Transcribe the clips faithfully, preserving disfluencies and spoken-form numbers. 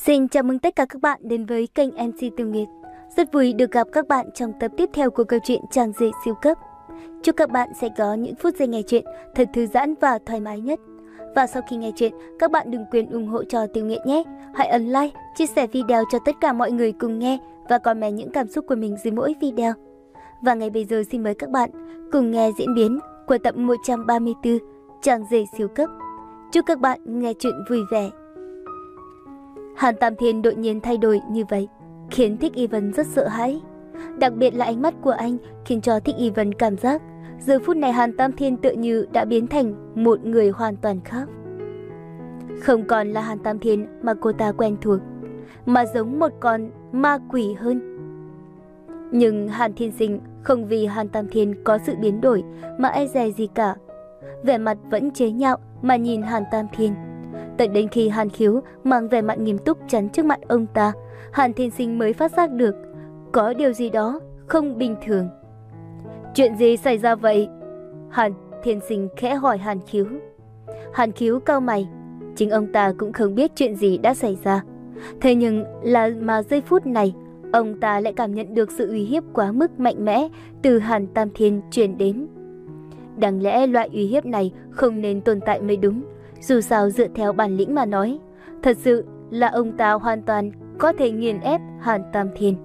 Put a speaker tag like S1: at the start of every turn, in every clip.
S1: Xin chào mừng tất cả các bạn đến với kênh em xê Tiêu Nguyệt. Rất vui được gặp các bạn trong tập tiếp theo của câu chuyện Chàng rể siêu cấp. Chúc các bạn sẽ có những phút giây nghe chuyện thật thư giãn và thoải mái nhất. Và sau khi nghe chuyện, các bạn đừng quên ủng hộ cho Tiêu Nguyệt nhé. Hãy ấn like, chia sẻ video cho tất cả mọi người cùng nghe và comment những cảm xúc của mình dưới mỗi video. Và ngay bây giờ xin mời các bạn cùng nghe diễn biến của tập một trăm ba mươi tư Chàng rể siêu cấp. Chúc các bạn nghe chuyện vui vẻ. Hàn Tam Thiên đột nhiên thay đổi như vậy, khiến Thích Y Vân rất sợ hãi. Đặc biệt là ánh mắt của anh khiến cho Thích Y Vân cảm giác giờ phút này Hàn Tam Thiên tựa như đã biến thành một người hoàn toàn khác. Không còn là Hàn Tam Thiên mà cô ta quen thuộc, mà giống một con ma quỷ hơn. Nhưng Hàn Thiên Sinh không vì Hàn Tam Thiên có sự biến đổi mà e dè gì cả. Vẻ mặt vẫn chế nhạo mà nhìn Hàn Tam Thiên. Tận đến khi Hàn Khiếu mang vẻ mặt nghiêm túc chắn trước mặt ông ta, Hàn Thiên Sinh mới phát giác được có điều gì đó không bình thường. Chuyện gì xảy ra vậy? Hàn Thiên Sinh khẽ hỏi Hàn Khiếu. Hàn Khiếu cau mày, chính ông ta cũng không biết chuyện gì đã xảy ra. Thế nhưng là mà giây phút này, ông ta lại cảm nhận được sự uy hiếp quá mức mạnh mẽ từ Hàn Tam Thiên truyền đến. Đáng lẽ loại uy hiếp này không nên tồn tại mới đúng. Dù sao dựa theo bản lĩnh mà nói, thật sự là ông ta hoàn toàn có thể nghiền ép Hàn Tam Thiên.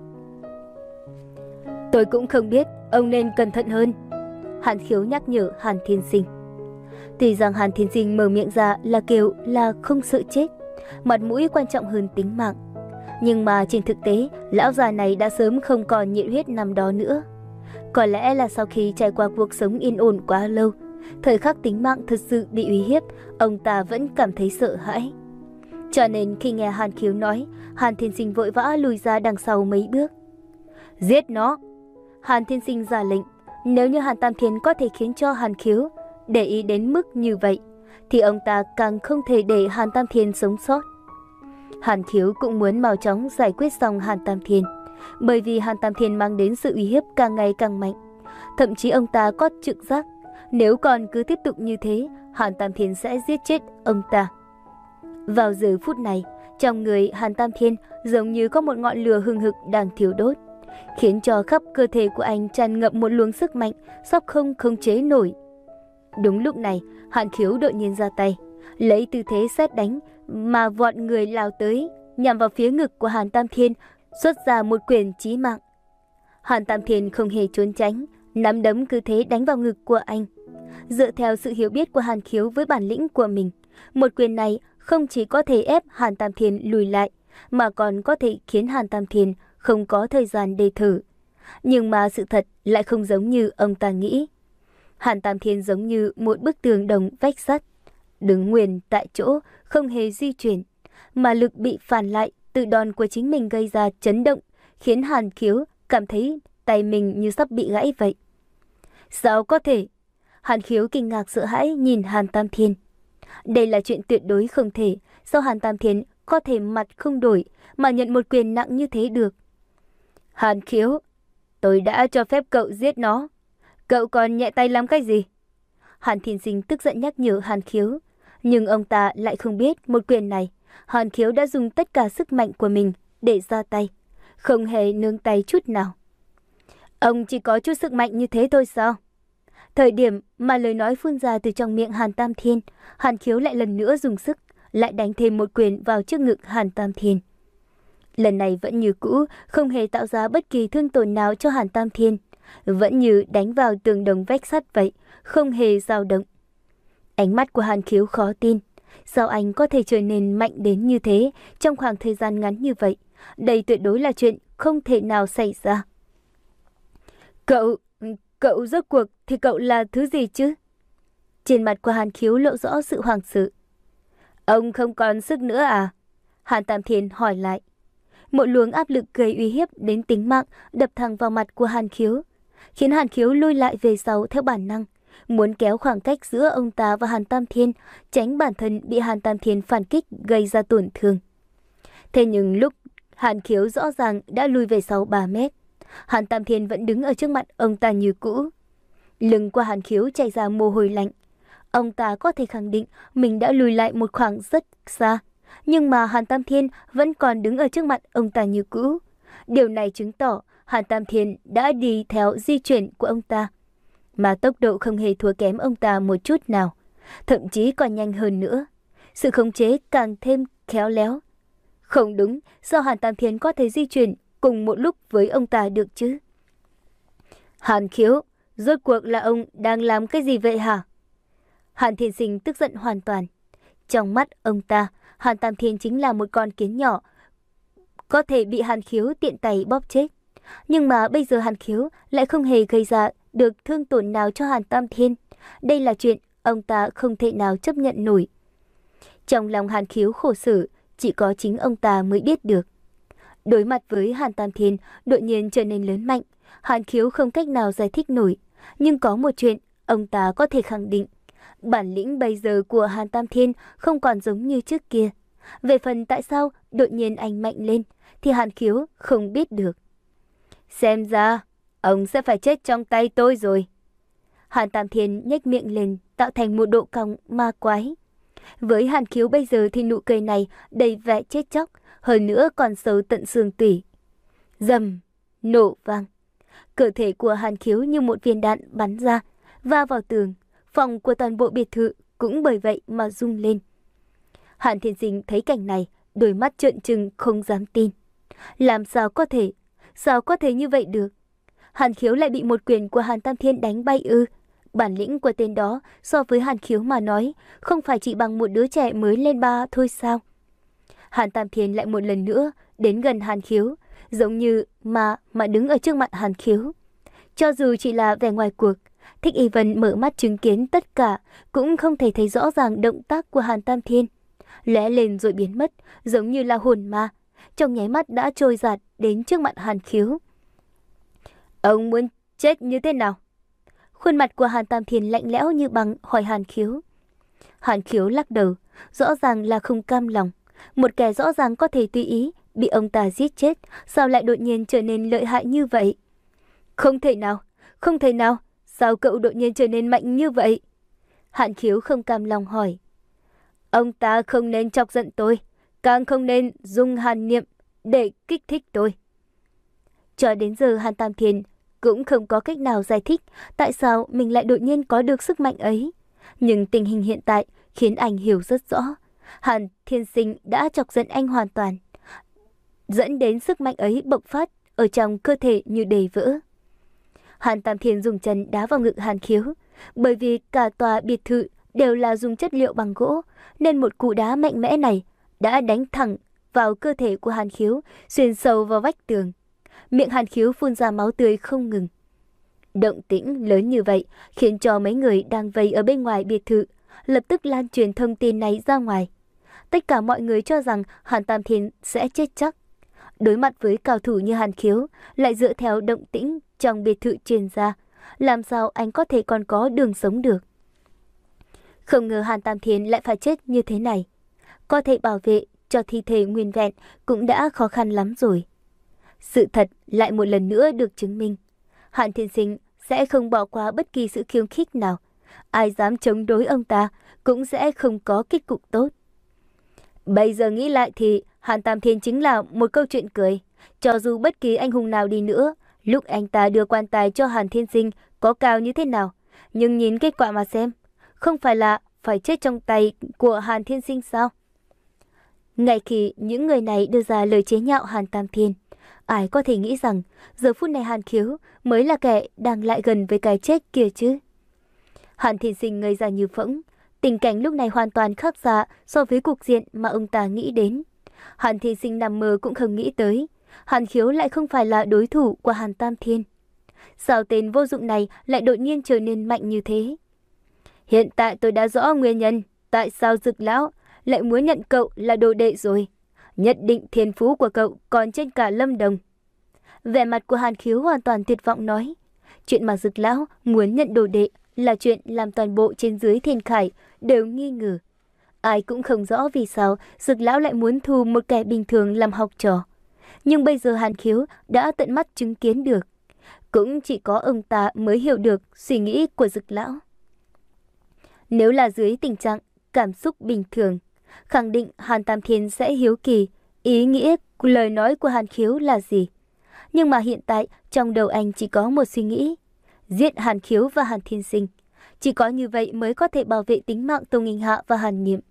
S1: Tôi cũng không biết, ông nên cẩn thận hơn. Hàn Khiếu nhắc nhở Hàn Thiên Sinh. Tuy rằng Hàn Thiên Sinh mở miệng ra là kêu là không sợ chết, mặt mũi quan trọng hơn tính mạng. Nhưng mà trên thực tế, lão già này đã sớm không còn nhiệt huyết năm đó nữa. Có lẽ là sau khi trải qua cuộc sống yên ổn quá lâu, thời khắc tính mạng thật sự bị uy hiếp, ông ta vẫn cảm thấy sợ hãi. Cho nên khi nghe Hàn Khiếu nói, Hàn Thiên Sinh vội vã lùi ra đằng sau mấy bước. Giết nó! Hàn Thiên Sinh ra lệnh. Nếu như Hàn Tam Thiên có thể khiến cho Hàn Khiếu để ý đến mức như vậy, thì ông ta càng không thể để Hàn Tam Thiên sống sót. Hàn Khiếu cũng muốn mau chóng giải quyết xong Hàn Tam Thiên, bởi vì Hàn Tam Thiên mang đến sự uy hiếp càng ngày càng mạnh. Thậm chí ông ta có trực giác, nếu còn cứ tiếp tục như thế, Hàn Tam Thiên sẽ giết chết ông ta. Vào giờ phút này, trong người Hàn Tam Thiên giống như có một ngọn lửa hừng hực đang thiêu đốt, khiến cho khắp cơ thể của anh tràn ngập một luồng sức mạnh, sắp không khống chế nổi. Đúng lúc này, Hàn Khiếu đột nhiên ra tay, lấy tư thế sét đánh mà vọt người lao tới, nhằm vào phía ngực của Hàn Tam Thiên, xuất ra một quyền chí mạng. Hàn Tam Thiên không hề trốn tránh, nắm đấm cứ thế đánh vào ngực của anh. Dựa theo sự hiểu biết của Hàn Khiếu với bản lĩnh của mình, một quyền này không chỉ có thể ép Hàn Tam Thiên lùi lại, mà còn có thể khiến Hàn Tam Thiên không có thời gian để thở. Nhưng mà sự thật lại không giống như ông ta nghĩ. Hàn Tam Thiên giống như một bức tường đồng vách sắt, đứng nguyên tại chỗ, không hề di chuyển, mà lực bị phản lại từ đòn của chính mình gây ra chấn động, khiến Hàn Khiếu cảm thấy tay mình như sắp bị gãy vậy. Sao có thể? Hàn Khiếu kinh ngạc sợ hãi nhìn Hàn Tam Thiên. Đây là chuyện tuyệt đối không thể, sao Hàn Tam Thiên có thể mặt không đổi mà nhận một quyền nặng như thế được? Hàn Khiếu, tôi đã cho phép cậu giết nó, cậu còn nhẹ tay làm cái gì? Hàn Thiên Sinh tức giận nhắc nhở Hàn Khiếu, nhưng ông ta lại không biết một quyền này, Hàn Khiếu đã dùng tất cả sức mạnh của mình để ra tay, không hề nương tay chút nào. Ông chỉ có chút sức mạnh như thế thôi sao? Thời điểm mà lời nói phun ra từ trong miệng Hàn Tam Thiên, Hàn Khiếu lại lần nữa dùng sức, lại đánh thêm một quyền vào trước ngực Hàn Tam Thiên. Lần này vẫn như cũ, không hề tạo ra bất kỳ thương tổn nào cho Hàn Tam Thiên, vẫn như đánh vào tường đồng vách sắt vậy, không hề dao động. Ánh mắt của Hàn Khiếu khó tin, sao anh có thể trở nên mạnh đến như thế trong khoảng thời gian ngắn như vậy? Đây tuyệt đối là chuyện không thể nào xảy ra. Cậu, cậu rốt cuộc thì cậu là thứ gì chứ? Trên mặt của Hàn Khiếu lộ rõ sự hoảng sợ. Ông không còn sức nữa à? Hàn Tam Thiên hỏi lại. Một luồng áp lực gây uy hiếp đến tính mạng đập thẳng vào mặt của Hàn Khiếu, khiến Hàn Khiếu lùi lại về sau theo bản năng, muốn kéo khoảng cách giữa ông ta và Hàn Tam Thiên, tránh bản thân bị Hàn Tam Thiên phản kích gây ra tổn thương. Thế nhưng lúc Hàn Khiếu rõ ràng đã lùi về sau ba mét, Hàn Tam Thiên vẫn đứng ở trước mặt ông ta như cũ. Lưng của Hàn Khiếu chảy ra mồ hôi lạnh. Ông ta có thể khẳng định mình đã lùi lại một khoảng rất xa, Nhưng mà Hàn Tam Thiên vẫn còn đứng ở trước mặt ông ta như cũ. Điều này chứng tỏ Hàn Tam Thiên đã đi theo di chuyển của ông ta, mà tốc độ không hề thua kém ông ta một chút nào, thậm chí còn nhanh hơn nữa. Sự khống chế càng thêm khéo léo. Không đúng, sao Hàn Tam Thiên có thể di chuyển cùng một lúc với ông ta được chứ? Hàn Khiếu, rốt cuộc là ông đang làm cái gì vậy hả? Hàn Thiên Sinh tức giận hoàn toàn. Trong mắt ông ta, Hàn Tam Thiên chính là một con kiến nhỏ, có thể bị Hàn Khiếu tiện tay bóp chết. Nhưng mà bây giờ Hàn Khiếu lại không hề gây ra được thương tổn nào cho Hàn Tam Thiên. Đây là chuyện ông ta không thể nào chấp nhận nổi. Trong lòng Hàn Khiếu khổ sở, chỉ có chính ông ta mới biết được. Đối mặt với Hàn Tam Thiên đột nhiên trở nên lớn mạnh, Hàn Khiếu không cách nào giải thích nổi. Nhưng có một chuyện ông ta có thể khẳng định, bản lĩnh bây giờ của Hàn Tam Thiên không còn giống như trước kia. Về phần tại sao đột nhiên anh mạnh lên thì Hàn Khiếu không biết được. Xem ra ông sẽ phải chết trong tay tôi rồi. Hàn Tam Thiên nhếch miệng lên tạo thành một độ cong ma quái. Với Hàn Khiếu bây giờ thì nụ cười này đầy vẻ chết chóc, hơn nữa còn sâu tận xương tủy. Rầm, nổ vang. Cơ thể của Hàn Khiếu như một viên đạn bắn ra, va vào tường. Phòng của toàn bộ biệt thự cũng bởi vậy mà rung lên. Hàn Thiên Sinh thấy cảnh này, đôi mắt trợn trừng không dám tin. Làm sao có thể? Sao có thể như vậy được? Hàn Khiếu lại bị một quyền của Hàn Tam Thiên đánh bay ư? Bản lĩnh của tên đó so với Hàn Khiếu mà nói, không phải chỉ bằng một đứa trẻ mới lên ba thôi sao? Hàn Tam Thiên lại một lần nữa đến gần Hàn Khiếu, giống như mà mà đứng ở trước mặt Hàn Khiếu. Cho dù chỉ là vẻ ngoài cuộc, Thích Y Vân mở mắt chứng kiến tất cả cũng không thể thấy rõ ràng động tác của Hàn Tam Thiên. Lóe lên rồi biến mất, giống như là hồn ma, trong nháy mắt đã trôi giạt đến trước mặt Hàn Khiếu. Ông muốn chết như thế nào? Khuôn mặt của Hàn Tam Thiên lạnh lẽo như băng hỏi Hàn Khiếu. Hàn Khiếu lắc đầu, rõ ràng là không cam lòng. Một kẻ rõ ràng có thể tùy ý bị ông ta giết chết, sao lại đột nhiên trở nên lợi hại như vậy? Không thể nào, không thể nào, sao cậu đột nhiên trở nên mạnh như vậy? Hàn Khiếu không cam lòng hỏi. Ông ta không nên chọc giận tôi, càng không nên dùng hàn niệm để kích thích tôi. Cho đến giờ Hàn Tam Thiên cũng không có cách nào giải thích tại sao mình lại đột nhiên có được sức mạnh ấy. Nhưng tình hình hiện tại khiến anh hiểu rất rõ. Hàn Thiên Sinh đã chọc giận anh hoàn toàn, dẫn đến sức mạnh ấy bộc phát ở trong cơ thể như đầy vỡ. Hàn Tam Thiên dùng chân đá vào ngực Hàn Khiếu. Bởi vì cả tòa biệt thự đều là dùng chất liệu bằng gỗ, nên một cú đá mạnh mẽ này đã đánh thẳng vào cơ thể của Hàn Khiếu, xuyên sâu vào vách tường. Miệng Hàn Khiếu phun ra máu tươi không ngừng. Động tĩnh lớn như vậy khiến cho mấy người đang vây ở bên ngoài biệt thự lập tức lan truyền thông tin này ra ngoài. Tất cả mọi người cho rằng Hàn Tam Thiên sẽ chết chắc. Đối mặt với cao thủ như Hàn Khiếu, lại dựa theo động tĩnh trong biệt thự truyền ra, làm sao anh có thể còn có đường sống được? Không ngờ Hàn Tam Thiên lại phải chết như thế này. Có thể bảo vệ cho thi thể nguyên vẹn cũng đã khó khăn lắm rồi. Sự thật lại một lần nữa được chứng minh. Hàn Thiên Sinh sẽ không bỏ qua bất kỳ sự khiêu khích nào. Ai dám chống đối ông ta cũng sẽ không có kết cục tốt. Bây giờ nghĩ lại thì Hàn Tam Thiên chính là một câu chuyện cười. Cho dù bất kỳ anh hùng nào đi nữa, lúc anh ta đưa quan tài cho Hàn Thiên Sinh có cao như thế nào, nhưng nhìn kết quả mà xem, không phải là phải chết trong tay của Hàn Thiên Sinh sao? Ngay khi những người này đưa ra lời chế nhạo Hàn Tam Thiên, ai có thể nghĩ rằng giờ phút này Hàn Khiếu mới là kẻ đang lại gần với cái chết kia chứ? Hàn Thiên Sinh ngây ra như phỗng. Tình cảnh lúc này hoàn toàn khác xa so với cục diện mà ông ta nghĩ đến. Hàn Thiên Sinh nằm mơ cũng không nghĩ tới, Hàn Khiếu lại không phải là đối thủ của Hàn Tam Thiên. Sao tên vô dụng này lại đột nhiên trở nên mạnh như thế? Hiện tại tôi đã rõ nguyên nhân tại sao Dực lão lại muốn nhận cậu là đồ đệ rồi. Nhất định thiên phú của cậu còn trên cả Lâm Đồng. Vẻ mặt của Hàn Khiếu hoàn toàn tuyệt vọng nói. Chuyện mà Dực lão muốn nhận đồ đệ là chuyện làm toàn bộ trên dưới Thiên Khải đều nghi ngờ. Ai cũng không rõ vì sao Dực lão lại muốn thu một kẻ bình thường làm học trò. Nhưng bây giờ Hàn Khiếu đã tận mắt chứng kiến được. Cũng chỉ có ông ta mới hiểu được suy nghĩ của Dực lão. Nếu là dưới tình trạng cảm xúc bình thường, khẳng định Hàn Tam Thiên sẽ hiếu kỳ ý nghĩa lời nói của Hàn Khiếu là gì. Nhưng mà hiện tại trong đầu anh chỉ có một suy nghĩ: giết Hàn Khiếu và Hàn Thiên Sinh. Chỉ có như vậy mới có thể bảo vệ tính mạng Tô Nghinh Hạ và Hàn Niệm.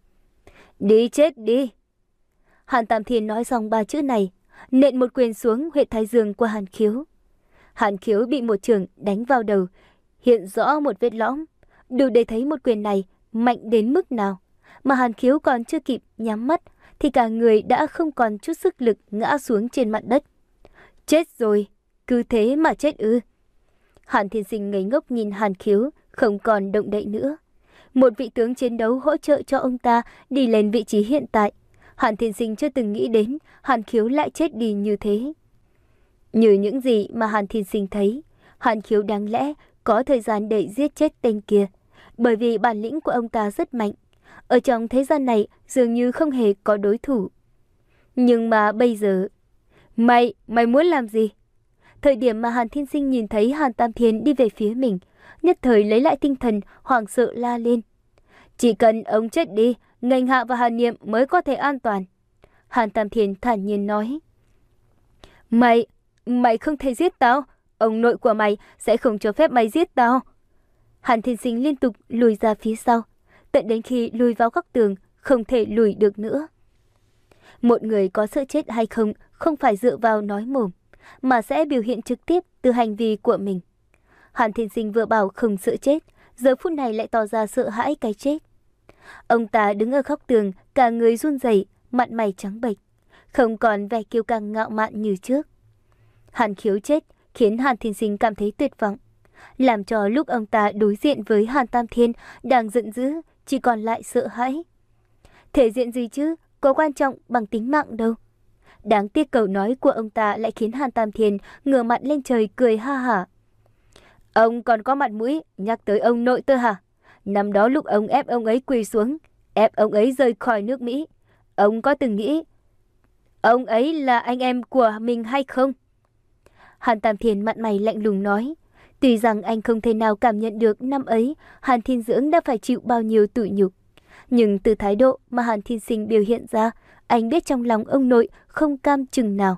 S1: Đi chết đi! Hàn Tam Thiên nói xong ba chữ này, nện một quyền xuống huyệt thái dương của Hàn Khiếu. Hàn Khiếu bị một chưởng đánh vào đầu, hiện rõ một vết lõm. Đủ để thấy một quyền này mạnh đến mức nào. Mà Hàn Khiếu còn chưa kịp nhắm mắt thì cả người đã không còn chút sức lực ngã xuống trên mặt đất. Chết rồi, cứ thế mà chết ư? Hàn Thiên Sinh ngây ngốc nhìn Hàn Khiếu, không còn động đậy nữa. Một vị tướng chiến đấu hỗ trợ cho ông ta đi lên vị trí hiện tại. Hàn Thiên Sinh chưa từng nghĩ đến Hàn Khiếu lại chết đi như thế. Như những gì mà Hàn Thiên Sinh thấy, Hàn Khiếu đáng lẽ có thời gian để giết chết tên kia, bởi vì bản lĩnh của ông ta rất mạnh. Ở trong thế gian này dường như không hề có đối thủ. Nhưng mà bây giờ... Mày, mày muốn làm gì? Thời điểm mà Hàn Thiên Sinh nhìn thấy Hàn Tam Thiên đi về phía mình, nhất thời lấy lại tinh thần, hoảng sợ la lên. Chỉ cần ông chết đi, Nghênh Hạ và Hàn Niệm mới có thể an toàn. Hàn Tam Thiên thản nhiên nói. Mày, mày không thể giết tao. Ông nội của mày sẽ không cho phép mày giết tao. Hàn Thiên Sinh liên tục lùi ra phía sau, tận đến khi lùi vào góc tường, không thể lùi được nữa. Một người có sợ chết hay không không phải dựa vào nói mồm, mà sẽ biểu hiện trực tiếp từ hành vi của mình. Hàn Thiên Sinh vừa bảo không sợ chết, giờ phút này lại tỏ ra sợ hãi cái chết. Ông ta đứng ở góc tường, cả người run rẩy, mặt mày trắng bệch, không còn vẻ kiêu căng ngạo mạn như trước. Hàn Khiếu chết khiến Hàn Thiên Sinh cảm thấy tuyệt vọng, làm cho lúc ông ta đối diện với Hàn Tam Thiên đang giận dữ, chỉ còn lại sợ hãi. Thể diện gì chứ, có quan trọng bằng tính mạng đâu. Đáng tiếc câu nói của ông ta lại khiến Hàn Tam Thiên ngửa mặt lên trời cười ha hả. Ông còn có mặt mũi nhắc tới ông nội tôi hả? Năm đó lúc ông ép ông ấy quỳ xuống, ép ông ấy rời khỏi nước Mỹ, ông có từng nghĩ ông ấy là anh em của mình hay không? Hàn Tam Thiên mặt mày lạnh lùng nói. Tuy rằng anh không thể nào cảm nhận được năm ấy Hàn Thiên Dưỡng đã phải chịu bao nhiêu tủi nhục, nhưng từ thái độ mà Hàn Thiên Sinh biểu hiện ra, anh biết trong lòng ông nội không cam chừng nào.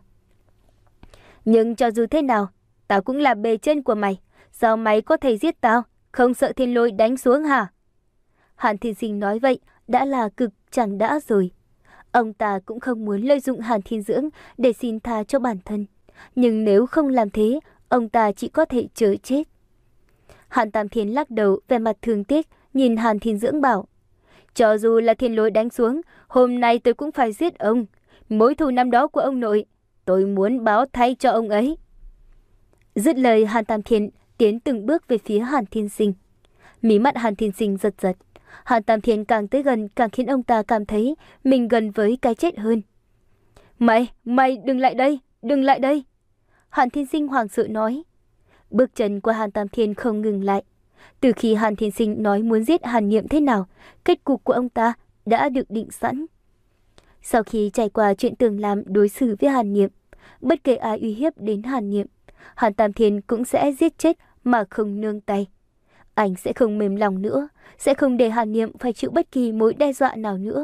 S1: Nhưng cho dù thế nào, tao cũng là bề trên của mày. Sao mày có thể giết tao? Không sợ thiên lôi đánh xuống hả? Hàn Thiên Sinh nói vậy đã là cực chẳng đã rồi. Ông ta cũng không muốn lợi dụng Hàn Thiên Dưỡng để xin tha cho bản thân. Nhưng nếu không làm thế, ông ta chỉ có thể chờ chết. Hàn Tam Thiên lắc đầu vẻ mặt thương tiếc, nhìn Hàn Thiên Dưỡng bảo. Cho dù là thiên lôi đánh xuống, hôm nay tôi cũng phải giết ông. Mối thù năm đó của ông nội, tôi muốn báo thay cho ông ấy. Dứt lời, Hàn Tam Thiên tiến từng bước về phía Hàn Thiên Sinh. Mí mắt Hàn Thiên Sinh giật giật. Hàn Tam Thiên càng tới gần càng khiến ông ta cảm thấy mình gần với cái chết hơn. Mày, mày đừng lại đây, đừng lại đây. Hàn Thiên Sinh hoảng sợ nói. Bước chân của Hàn Tam Thiên không ngừng lại. Từ khi Hàn Thiên Sinh nói muốn giết Hàn Niệm thế nào, kết cục của ông ta đã được định sẵn. Sau khi trải qua chuyện Tường Lam đối xử với Hàn Niệm, bất kể ai uy hiếp đến Hàn Niệm, Hàn Tam Thiên cũng sẽ giết chết mà không nương tay. Anh sẽ không mềm lòng nữa, sẽ không để Hàn Niệm phải chịu bất kỳ mối đe dọa nào nữa.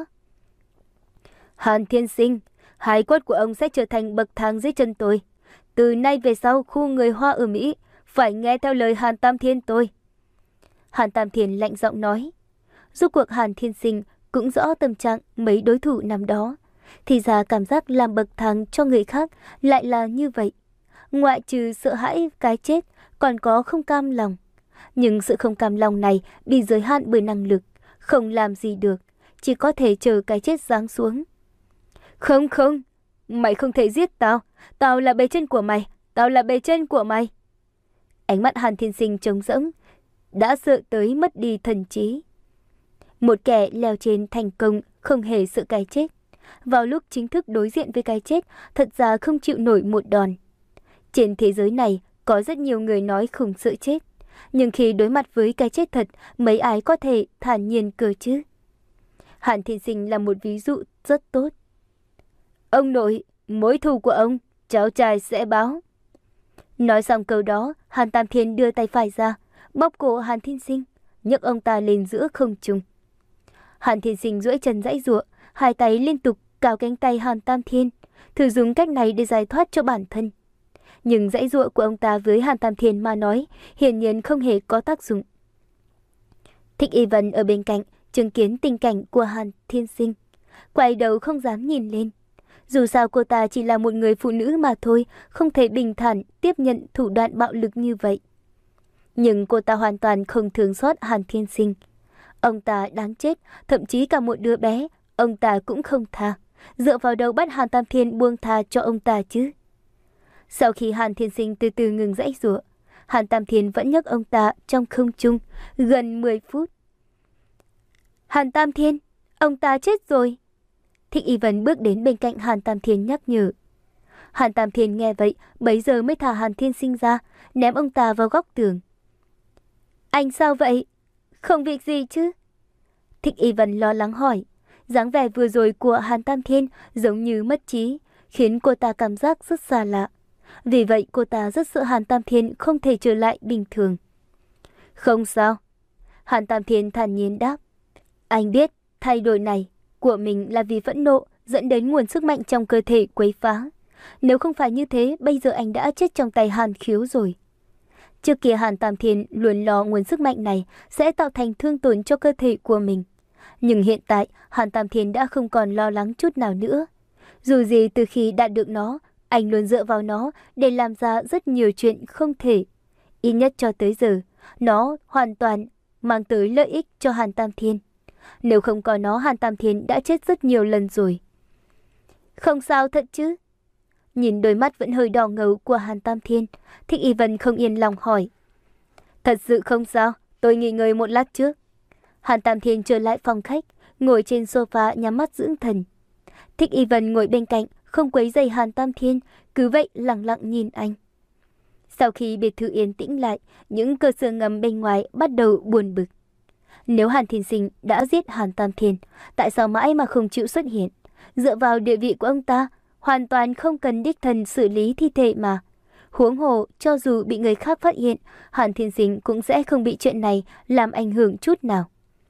S1: Hàn Thiên Sinh, hài cốt của ông sẽ trở thành bậc thang dưới chân tôi. Từ nay về sau, khu người Hoa ở Mỹ phải nghe theo lời Hàn Tam Thiên tôi. Hàn Tam Thiên lạnh giọng nói. Rốt cuộc Hàn Thiên Sinh cũng rõ tâm trạng mấy đối thủ năm đó. Thì ra cảm giác làm bậc thang cho người khác lại là như vậy. Ngoại trừ sợ hãi cái chết, còn có không cam lòng. Nhưng sự không cam lòng này bị giới hạn bởi năng lực, không làm gì được, chỉ có thể chờ cái chết giáng xuống. Không không, mày không thể giết tao, tao là bề trên của mày, tao là bề trên của mày. Ánh mắt Hàn Thiên Sinh trống rỗng, đã sợ tới mất đi thần trí. Một kẻ leo trên thành công không hề sợ cái chết. Vào lúc chính thức đối diện với cái chết, thật ra không chịu nổi một đòn. Trên thế giới này có rất nhiều người nói không sợ chết, nhưng khi đối mặt với cái chết thật, mấy ai có thể thản nhiên cơ chứ? Hàn Thiên Sinh là một ví dụ rất tốt. Ông nội, mối thù của ông, cháu trai sẽ báo. Nói xong câu đó, Hàn Tam Thiên đưa tay phải ra, bóp cổ Hàn Thiên Sinh, nhấc ông ta lên giữa không trung. Hàn Thiên Sinh duỗi chân giãy giụa, hai tay liên tục cào cánh tay Hàn Tam Thiên, thử dùng cách này để giải thoát cho bản thân. Nhưng dãy dụa của ông ta với Hàn Tam Thiên mà nói, hiển nhiên không hề có tác dụng. Thích Y Vân ở bên cạnh, chứng kiến tình cảnh của Hàn Thiên Sinh, quay đầu không dám nhìn lên. Dù sao cô ta chỉ là một người phụ nữ mà thôi, không thể bình thản tiếp nhận thủ đoạn bạo lực như vậy. Nhưng cô ta hoàn toàn không thương xót Hàn Thiên Sinh. Ông ta đáng chết, thậm chí cả một đứa bé, ông ta cũng không tha. Dựa vào đâu bắt Hàn Tam Thiên buông tha cho ông ta chứ? Sau khi Hàn Thiên Sinh từ từ ngừng giãy giụa, Hàn Tam Thiên vẫn nhấc ông ta trong không trung gần mười phút. Hàn Tam Thiên, ông ta chết rồi. Thích Y Vân bước đến bên cạnh Hàn Tam Thiên nhắc nhở. Hàn Tam Thiên nghe vậy, bấy giờ mới thả Hàn Thiên Sinh ra, ném ông ta vào góc tường. Anh sao vậy? Không việc gì chứ? Thích Y Vân lo lắng hỏi. Dáng vẻ vừa rồi của Hàn Tam Thiên giống như mất trí, khiến cô ta cảm giác rất xa lạ. Vì vậy cô ta rất sợ Hàn Tam Thiên không thể trở lại bình thường. Không sao. Hàn Tam Thiên thản nhiên đáp. Anh biết thay đổi này của mình là vì phẫn nộ dẫn đến nguồn sức mạnh trong cơ thể quấy phá. Nếu không phải như thế, bây giờ anh đã chết trong tay Hàn Khiếu rồi. Trước kia Hàn Tam Thiên luôn lo nguồn sức mạnh này sẽ tạo thành thương tổn cho cơ thể của mình. Nhưng hiện tại, Hàn Tam Thiên đã không còn lo lắng chút nào nữa. Dù gì từ khi đạt được nó, anh luôn dựa vào nó để làm ra rất nhiều chuyện không thể. Ít nhất cho tới giờ, nó hoàn toàn mang tới lợi ích cho Hàn Tam Thiên. Nếu không có nó, Hàn Tam Thiên đã chết rất nhiều lần rồi. Không sao thật chứ? Nhìn đôi mắt vẫn hơi đỏ ngầu của Hàn Tam Thiên, Thích Y Vân không yên lòng hỏi. Thật sự không sao, tôi nghỉ ngơi một lát trước. Hàn Tam Thiên trở lại phòng khách, ngồi trên sofa nhắm mắt dưỡng thần. Thích Y Vân ngồi bên cạnh, không quấy rầy Hàn Tam Thiên, cứ vậy lặng lặng nhìn anh. Sau khi biệt thự yên tĩnh lại, những cơ sở ngầm bên ngoài bắt đầu buồn bực. Nếu Hàn Thiên Sinh đã giết Hàn Tam Thiên, tại sao mãi mà không chịu xuất hiện? Dựa vào địa vị của ông ta, hoàn toàn không cần đích thân xử lý thi thể mà. Huống hồ, cho dù bị người khác phát hiện, Hàn Thiên Sinh cũng sẽ không bị chuyện này làm ảnh hưởng chút nào.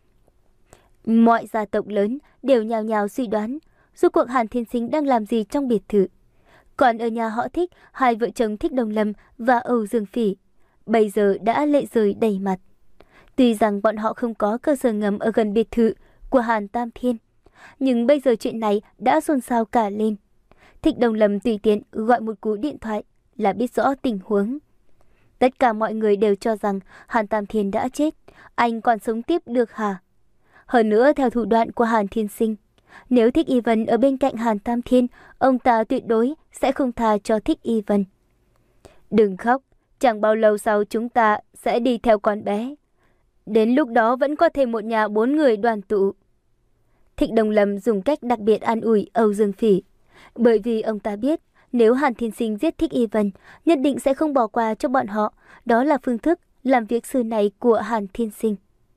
S1: Mọi gia tộc lớn đều nhào nhào suy đoán, rốt cuộc Hàn Thiên Sinh đang làm gì trong biệt thự. Còn ở nhà họ Thích, hai vợ chồng Thích Đồng Lâm và Âu Dương Phỉ bây giờ đã lệ rơi đầy mặt. Tuy rằng bọn họ không có cơ sở ngầm ở gần biệt thự của Hàn Tam Thiên, nhưng bây giờ chuyện này đã xôn xao cả lên. Thích Đồng Lâm tùy tiện gọi một cú điện thoại là biết rõ tình huống. Tất cả mọi người đều cho rằng Hàn Tam Thiên đã chết, anh còn sống tiếp được hả? Hơn nữa theo thủ đoạn của Hàn Thiên Sinh, nếu Thích Y Vân ở bên cạnh Hàn Tam Thiên, ông ta tuyệt đối sẽ không tha cho Thích Y Vân. Đừng khóc, chẳng bao lâu sau chúng ta sẽ đi theo con bé. Đến lúc đó vẫn có thêm một nhà bốn người đoàn tụ. Thích Đồng Lâm dùng cách đặc biệt an ủi Âu Dương Phỉ, bởi vì ông ta biết nếu Hàn Thiên Sinh giết Thích Y Vân, nhất định sẽ không bỏ qua cho bọn họ. Đó là phương thức làm việc xưa này của Hàn Thiên Sinh.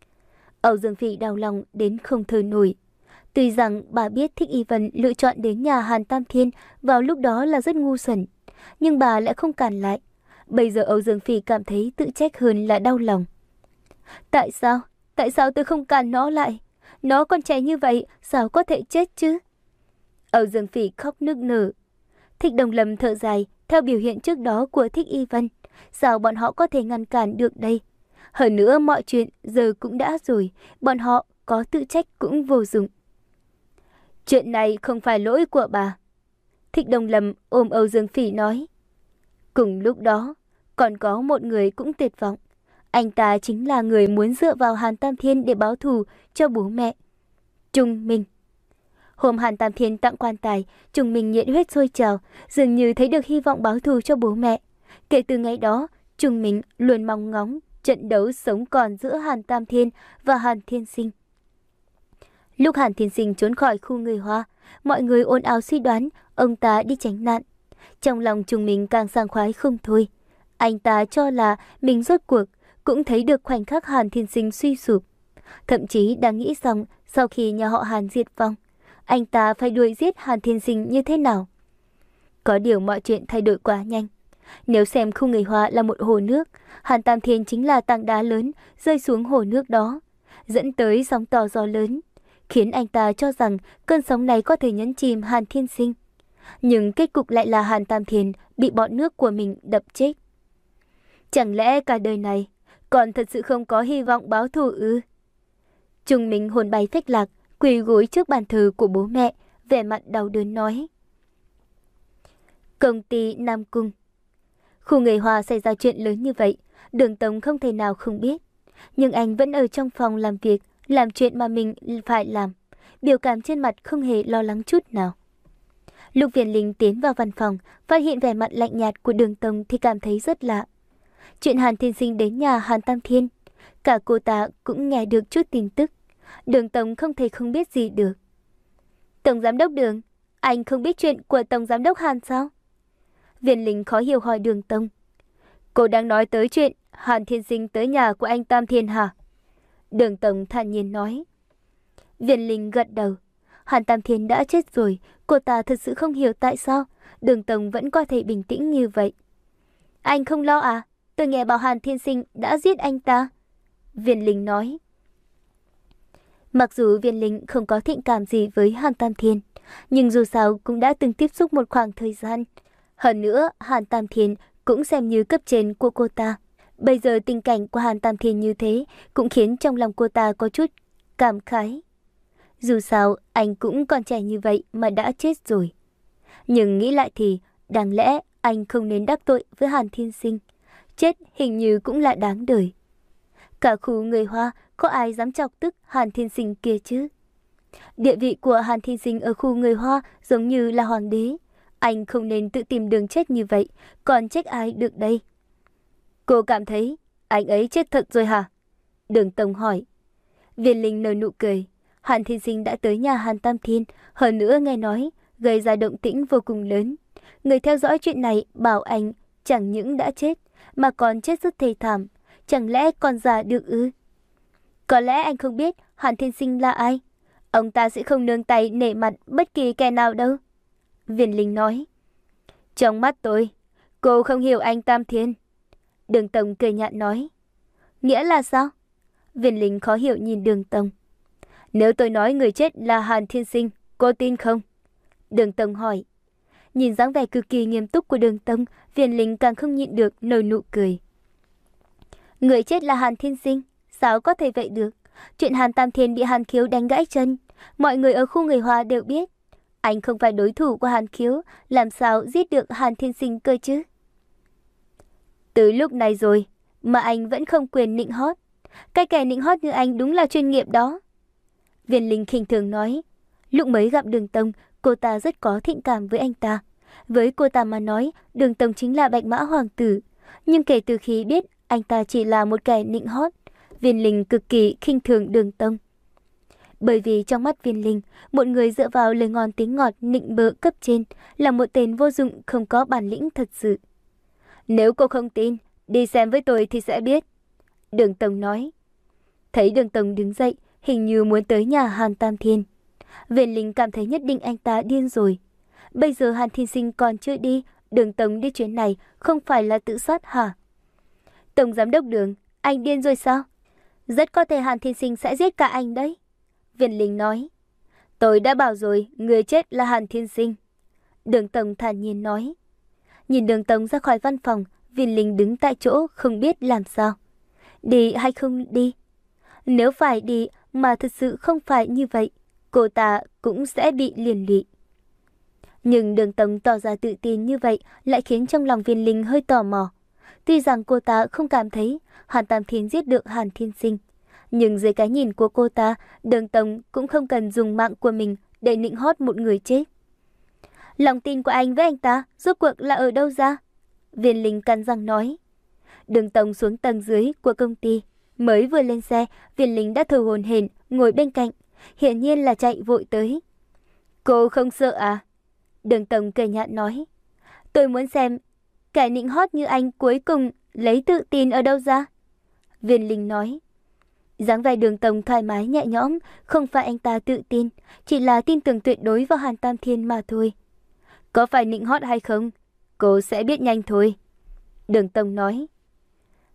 S1: Âu Dương Phỉ đau lòng đến không thở nổi. Tuy rằng bà biết Thích Y Vân lựa chọn đến nhà Hàn Tam Thiên vào lúc đó là rất ngu xuẩn, nhưng bà lại không cản lại. Bây giờ Âu Dương Phỉ cảm thấy tự trách hơn là đau lòng. Tại sao? Tại sao tôi không cản nó lại? Nó còn trẻ như vậy, sao có thể chết chứ? Âu Dương Phỉ khóc nức nở. Thích Đồng Lâm thở dài, theo biểu hiện trước đó của Thích Y Vân, sao bọn họ có thể ngăn cản được đây? Hơn nữa mọi chuyện giờ cũng đã rồi, bọn họ có tự trách cũng vô dụng. Chuyện này không phải lỗi của bà. Thích Đồng Lâm ôm Âu Dương Phỉ nói. Cùng lúc đó, còn có một người cũng tuyệt vọng. Anh ta chính là người muốn dựa vào Hàn Tam Thiên để báo thù cho bố mẹ. Trung Minh. Hôm Hàn Tam Thiên tặng quan tài, Trung Minh nhiệt huyết sôi trào, dường như thấy được hy vọng báo thù cho bố mẹ. Kể từ ngày đó, Trung Minh luôn mong ngóng trận đấu sống còn giữa Hàn Tam Thiên và Hàn Thiên Sinh. Lúc Hàn Thiên Sinh trốn khỏi khu người Hoa, mọi người ồn ào suy đoán ông ta đi tránh nạn. Trong lòng Trung Minh càng sảng khoái không thôi. Anh ta cho là mình rốt cuộc cũng thấy được khoảnh khắc Hàn Thiên Sinh suy sụp. Thậm chí đang nghĩ rằng sau khi nhà họ Hàn diệt vong, anh ta phải đuổi giết Hàn Thiên Sinh như thế nào. Có điều mọi chuyện thay đổi quá nhanh. Nếu xem khu người Hoa là một hồ nước, Hàn Tam Thiên chính là tảng đá lớn rơi xuống hồ nước đó, dẫn tới sóng to gió lớn. khiến anh ta cho rằng cơn sóng này có thể nhấn chìm Hàn Thiên Sinh. Nhưng kết cục lại là Hàn Tam Thiên bị bọn nước của mình đập chết. Chẳng lẽ cả đời này còn thật sự không có hy vọng báo thù ư? Trung Minh hồn bay phách lạc, quỳ gối trước bàn thờ của bố mẹ, vẻ mặt đau đớn nói. Công ty Nam Cung. Khu người Hoa xảy ra chuyện lớn như vậy, Đường Tống không thể nào không biết. Nhưng anh vẫn ở trong phòng làm việc, làm chuyện mà mình phải làm. Biểu cảm trên mặt không hề lo lắng chút nào. Lúc Viên Linh tiến vào văn phòng, phát hiện vẻ mặt lạnh nhạt của Đường Tống thì cảm thấy rất lạ. Chuyện Hàn Thiên Sinh đến nhà Hàn Tam Thiên, cả cô ta cũng nghe được chút tin tức. Đường Tống không thể không biết gì được. Tổng giám đốc Đường, anh không biết chuyện của Tổng giám đốc Hàn sao? Viên Linh khó hiểu hỏi Đường Tống. Cô đang nói tới chuyện Hàn Thiên Sinh tới nhà của anh Tam Thiên hả? Đường Tống thản nhiên nói. Viên Linh gật đầu. Hàn Tam Thiên đã chết rồi, cô ta thật sự không hiểu tại sao Đường Tống vẫn có thể bình tĩnh như vậy. Anh không lo à? Tôi nghe bảo Hàn Thiên Sinh đã giết anh ta. Viên Linh nói. Mặc dù Viên Linh không có thiện cảm gì với Hàn Tam Thiên, nhưng dù sao cũng đã từng tiếp xúc một khoảng thời gian. Hơn nữa, Hàn Tam Thiên cũng xem như cấp trên của cô ta. Bây giờ tình cảnh của Hàn Tam Thiên như thế cũng khiến trong lòng cô ta có chút cảm khái. Dù sao, anh cũng còn trẻ như vậy mà đã chết rồi. Nhưng nghĩ lại thì, đáng lẽ anh không nên đắc tội với Hàn Thiên Sinh. Chết hình như cũng là đáng đời. Cả khu người Hoa có ai dám chọc tức Hàn Thiên Sinh kia chứ? Địa vị của Hàn Thiên Sinh ở khu người Hoa giống như là hoàng đế. Anh không nên tự tìm đường chết như vậy, còn trách ai được đây? Cô cảm thấy anh ấy chết thật rồi hả? Đường Tống hỏi. Viên Linh nở nụ cười. Hàn Thiên Sinh đã tới nhà Hàn Tam Thiên, hơn nữa nghe nói gây ra động tĩnh vô cùng lớn. Người theo dõi chuyện này bảo anh chẳng những đã chết mà còn chết rất thê thảm. Chẳng lẽ còn già được ư? Có lẽ anh không biết Hàn Thiên Sinh là ai. Ông ta sẽ không nương tay nể mặt bất kỳ kẻ nào đâu. Viên Linh nói. Trong mắt tôi, cô không hiểu anh Tam Thiên. Đường Tống cười nhạt nói. Nghĩa là sao? Viên Linh khó hiểu nhìn Đường Tống. Nếu tôi nói người chết là Hàn Thiên Sinh, cô tin không? Đường Tống hỏi. Nhìn dáng vẻ cực kỳ nghiêm túc của Đường Tống, Viên Linh càng không nhịn được nở nụ cười. Người chết là Hàn Thiên Sinh, sao có thể vậy được? Chuyện Hàn Tam Thiên bị Hàn Khiếu đánh gãy chân, mọi người ở khu người Hoa đều biết. Anh không phải đối thủ của Hàn Khiếu, làm sao giết được Hàn Thiên Sinh cơ chứ? Từ lúc này rồi mà anh vẫn không quyền nịnh hót. Cái kẻ nịnh hót như anh đúng là chuyên nghiệp đó. Viên Linh khinh thường nói. Lúc mới gặp Đường Tống, cô ta rất có thiện cảm với anh ta. Với cô ta mà nói, Đường Tống chính là bạch mã hoàng tử. Nhưng kể từ khi biết anh ta chỉ là một kẻ nịnh hót, Viên Linh cực kỳ khinh thường Đường Tống. Bởi vì trong mắt Viên Linh, một người dựa vào lời ngon tiếng ngọt nịnh bợ cấp trên là một tên vô dụng không có bản lĩnh thật sự. Nếu cô không tin, đi xem với tôi thì sẽ biết. Đường Tống nói. Thấy Đường Tống đứng dậy, hình như muốn tới nhà Hàn Tam Thiên. Viên Linh cảm thấy nhất định anh ta điên rồi. Bây giờ Hàn Thiên Sinh còn chưa đi, Đường Tống đi chuyến này không phải là tự sát hả? Tổng giám đốc Đường, anh điên rồi sao? Rất có thể Hàn Thiên Sinh sẽ giết cả anh đấy. Viên Linh nói. Tôi đã bảo rồi, người chết là Hàn Thiên Sinh. Đường Tống thản nhiên nói. Nhìn Đường Tống ra khỏi văn phòng, Viên Linh đứng tại chỗ không biết làm sao. Đi hay không đi? Nếu phải đi mà thực sự không phải như vậy, cô ta cũng sẽ bị liên lụy. Nhưng Đường Tống tỏ ra tự tin như vậy lại khiến trong lòng Viên Linh hơi tò mò. Tuy rằng cô ta không cảm thấy Hàn Tam Thiên giết được Hàn Thiên Sinh, nhưng dưới cái nhìn của cô ta, Đường Tống cũng không cần dùng mạng của mình để nịnh hót một người chết. Lòng tin của anh với anh ta rốt cuộc là ở đâu ra? Viên Linh cắn răng nói. Đường Tống xuống tầng dưới của công ty. Mới vừa lên xe, Viên Linh đã thở hổn hển ngồi bên cạnh, hiển nhiên là chạy vội tới. Cô không sợ à? Đường Tống cười nhạt nói. Tôi muốn xem kẻ nịnh hót như anh cuối cùng lấy tự tin ở đâu ra? Viên Linh nói. Dáng vẻ Đường Tống thoải mái nhẹ nhõm, không phải anh ta tự tin, chỉ là tin tưởng tuyệt đối vào Hàn Tam Thiên mà thôi. Có phải nịnh hót hay không? Cô sẽ biết nhanh thôi. Đường Tống nói.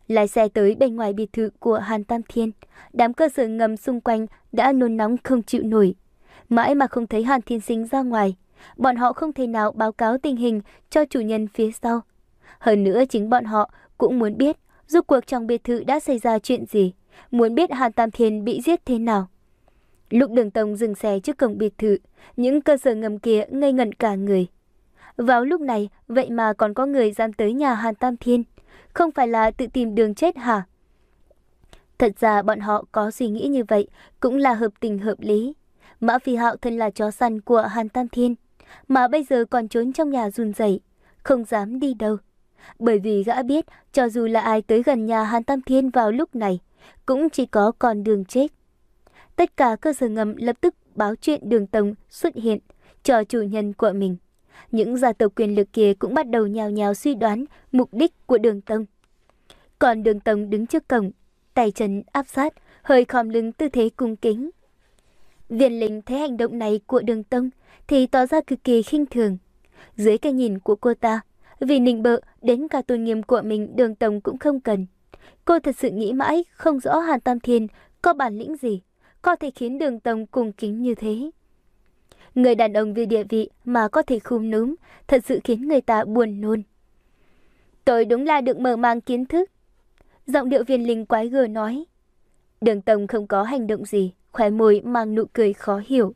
S1: Lái xe tới bên ngoài biệt thự của Hàn Tam Thiên, đám cơ sở ngầm xung quanh đã nôn nóng không chịu nổi. Mãi mà không thấy Hàn Thiên Sinh ra ngoài, bọn họ không thể nào báo cáo tình hình cho chủ nhân phía sau. Hơn nữa chính bọn họ cũng muốn biết rốt cuộc trong biệt thự đã xảy ra chuyện gì, muốn biết Hàn Tam Thiên bị giết thế nào. Lúc Đường Tông dừng xe trước cổng biệt thự, những cơ sở ngầm kia ngây ngẩn cả người. Vào lúc này, vậy mà còn có người dám tới nhà Hàn Tam Thiên, không phải là tự tìm đường chết hả? Thật ra bọn họ có suy nghĩ như vậy cũng là hợp tình hợp lý. Mã Phi Hạo thân là chó săn của Hàn Tam Thiên, mà bây giờ còn trốn trong nhà run rẩy, không dám đi đâu. Bởi vì gã biết cho dù là ai tới gần nhà Hàn Tam Thiên vào lúc này, cũng chỉ có con đường chết. Tất cả cơ sở ngầm lập tức báo chuyện Đường Tông xuất hiện cho chủ nhân của mình. Những gia tộc quyền lực kia cũng bắt đầu nhào nhào suy đoán mục đích của Đường Tông. Còn Đường Tông đứng trước cổng, tay chân áp sát, hơi khom lưng tư thế cung kính. Viên Linh thấy hành động này của Đường Tông thì tỏ ra cực kỳ khinh thường. Dưới cái nhìn của cô ta, vì nịnh bợ đến cả tôn nghiêm của mình Đường Tông cũng không cần. Cô thật sự nghĩ mãi không rõ Hàn Tam Thiên có bản lĩnh gì, có thể khiến Đường Tông cung kính như thế. Người đàn ông vì địa vị mà có thể khum núm, thật sự khiến người ta buồn nôn. Tôi đúng là được mở mang kiến thức. Giọng điệu Viên Linh quái gở nói. Đường Tông không có hành động gì, khóe môi mang nụ cười khó hiểu.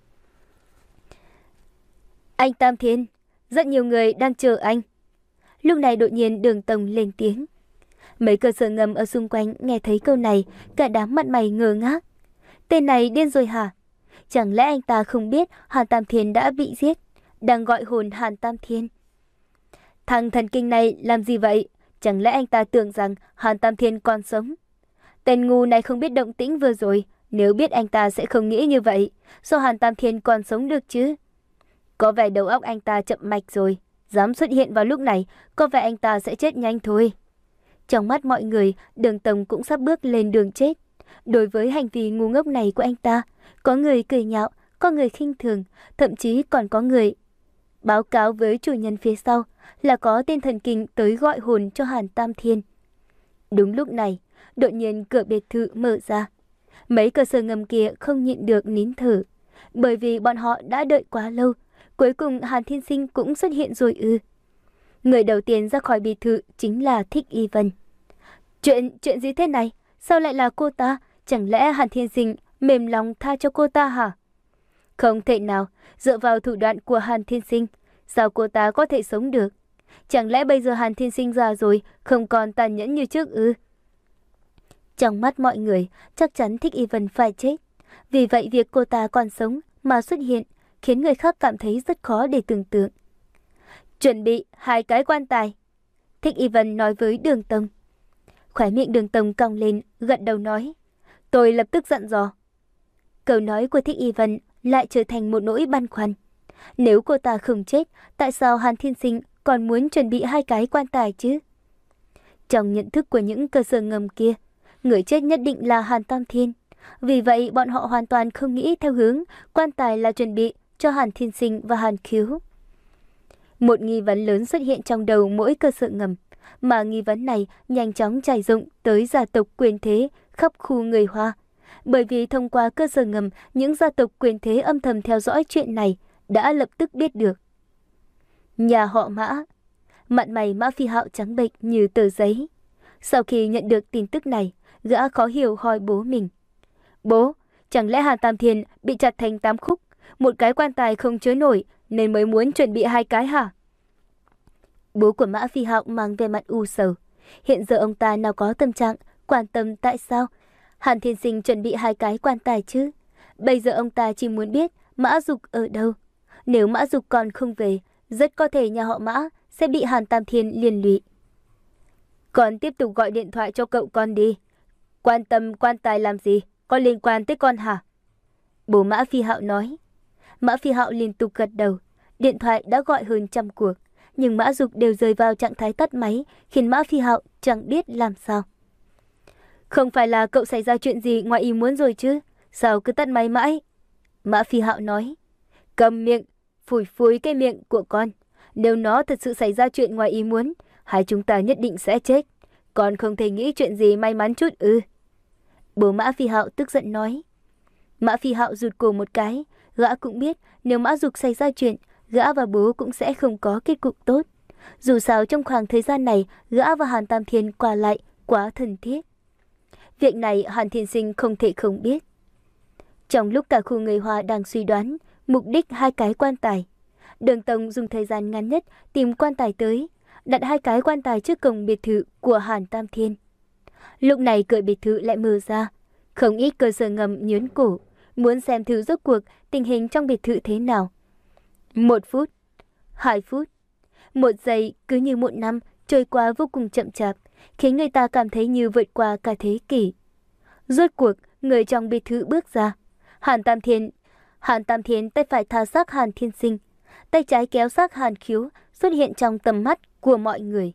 S1: Anh Tam Thiên, rất nhiều người đang chờ anh. Lúc này đột nhiên Đường Tông lên tiếng. Mấy cơ sở ngầm ở xung quanh nghe thấy câu này, cả đám mặt mày ngơ ngác. Tên này điên rồi hả? Chẳng lẽ anh ta không biết Hàn Tam Thiên đã bị giết, đang gọi hồn Hàn Tam Thiên? Thằng thần kinh này làm gì vậy? Chẳng lẽ anh ta tưởng rằng Hàn Tam Thiên còn sống? Tên ngu này không biết động tĩnh vừa rồi, nếu biết anh ta sẽ không nghĩ như vậy. Sao Hàn Tam Thiên còn sống được chứ? Có vẻ đầu óc anh ta chậm mạch rồi, dám xuất hiện vào lúc này, có vẻ anh ta sẽ chết nhanh thôi. Trong mắt mọi người, Đường Tông cũng sắp bước lên đường chết. Đối với hành vi ngu ngốc này của anh ta, có người cười nhạo, có người khinh thường, thậm chí còn có người báo cáo với chủ nhân phía sau là có tên thần kinh tới gọi hồn cho Hàn Tam Thiên. Đúng lúc này, đột nhiên cửa biệt thự mở ra. Mấy cơ sở ngầm kia không nhịn được nín thở, bởi vì bọn họ đã đợi quá lâu. Cuối cùng Hàn Thiên Sinh cũng xuất hiện rồi ư? Người đầu tiên ra khỏi biệt thự chính là Thích Y Vân. Chuyện, chuyện gì thế này? Sao lại là cô ta? Chẳng lẽ Hàn Thiên Sinh mềm lòng tha cho cô ta hả? Không thể nào, dựa vào thủ đoạn của Hàn Thiên Sinh, sao cô ta có thể sống được? Chẳng lẽ bây giờ Hàn Thiên Sinh già rồi, không còn tàn nhẫn như trước ư? Trong mắt mọi người, chắc chắn Thích Y Vân phải chết. Vì vậy việc cô ta còn sống mà xuất hiện khiến người khác cảm thấy rất khó để tưởng tượng. Chuẩn bị hai cái quan tài, Thích Y Vân nói với Đường Tông. Khóe miệng Đường Tông cong lên, gật đầu nói. Tôi lập tức dặn dò. Câu nói của Thích Y Vân lại trở thành một nỗi băn khoăn. Nếu cô ta không chết, tại sao Hàn Thiên Sinh còn muốn chuẩn bị hai cái quan tài chứ? Trong nhận thức của những cơ sở ngầm kia, người chết nhất định là Hàn Tam Thiên. Vì vậy bọn họ hoàn toàn không nghĩ theo hướng quan tài là chuẩn bị cho Hàn Thiên Sinh và Hàn Khiếu. Một nghi vấn lớn xuất hiện trong đầu mỗi cơ sở ngầm, mà nghi vấn này nhanh chóng trải rộng tới gia tộc quyền thế khắp khu người Hoa. Bởi vì thông qua cơ sở ngầm, những gia tộc quyền thế âm thầm theo dõi chuyện này đã lập tức biết được. Nhà họ Mã. Mặt mày Mã Phi Hạo trắng bệch như tờ giấy. Sau khi nhận được tin tức này, gã khó hiểu hỏi bố mình. Bố, chẳng lẽ Hàn Tam Thiên bị chặt thành tám khúc, một cái quan tài không chứa nổi nên mới muốn chuẩn bị hai cái hả? Bố của Mã Phi Hạo mang vẻ mặt u sầu. Hiện giờ ông ta nào có tâm trạng quan tâm tại sao Hàn Thiên Sinh chuẩn bị hai cái quan tài chứ? Bây giờ ông ta chỉ muốn biết Mã Dục ở đâu. Nếu Mã Dục còn không về, rất có thể nhà họ Mã sẽ bị Hàn Tam Thiên liên lụy. Con tiếp tục gọi điện thoại cho cậu con đi. Quan tâm quan tài làm gì? Có liên quan tới con hả? Bố Mã Phi Hạo nói. Mã Phi Hạo liên tục gật đầu. Điện thoại đã gọi hơn trăm cuộc, nhưng Mã Dục đều rơi vào trạng thái tắt máy, khiến Mã Phi Hạo chẳng biết làm sao. Không phải là cậu xảy ra chuyện gì ngoài ý muốn rồi chứ? Sao cứ tắt máy mãi? Mã Phi Hạo nói. Cầm miệng, phủi phủi cái miệng của con. Nếu nó thật sự xảy ra chuyện ngoài ý muốn, hai chúng ta nhất định sẽ chết. Còn không thể nghĩ chuyện gì may mắn chút ư? Bố Mã Phi Hạo tức giận nói. Mã Phi Hạo rụt cổ một cái, gã cũng biết nếu Mã Dục xảy ra chuyện, gã và bố cũng sẽ không có kết cục tốt. Dù sao trong khoảng thời gian này, gã và Hàn Tam Thiên qua lại quá thân thiết. Việc này Hàn Thiên Sinh không thể không biết. Trong lúc cả khu người Hoa đang suy đoán mục đích hai cái quan tài, Đường Tông dùng thời gian ngắn nhất tìm quan tài tới, đặt hai cái quan tài trước cổng biệt thự của Hàn Tam Thiên. Lúc này cửa biệt thự lại mở ra, không ít cơ sở ngầm nhớn cổ, muốn xem thử rốt cuộc tình hình trong biệt thự thế nào. Một phút, hai phút, một giây cứ như một năm trôi qua vô cùng chậm chạp, khiến người ta cảm thấy như vượt qua cả thế kỷ. Rốt cuộc, người trong biệt thự bước ra. Hàn Tam Thiên, Hàn Tam Thiên tay phải thả xác Hàn Thiên Sinh, tay trái kéo xác Hàn Khiếu xuất hiện trong tầm mắt của mọi người.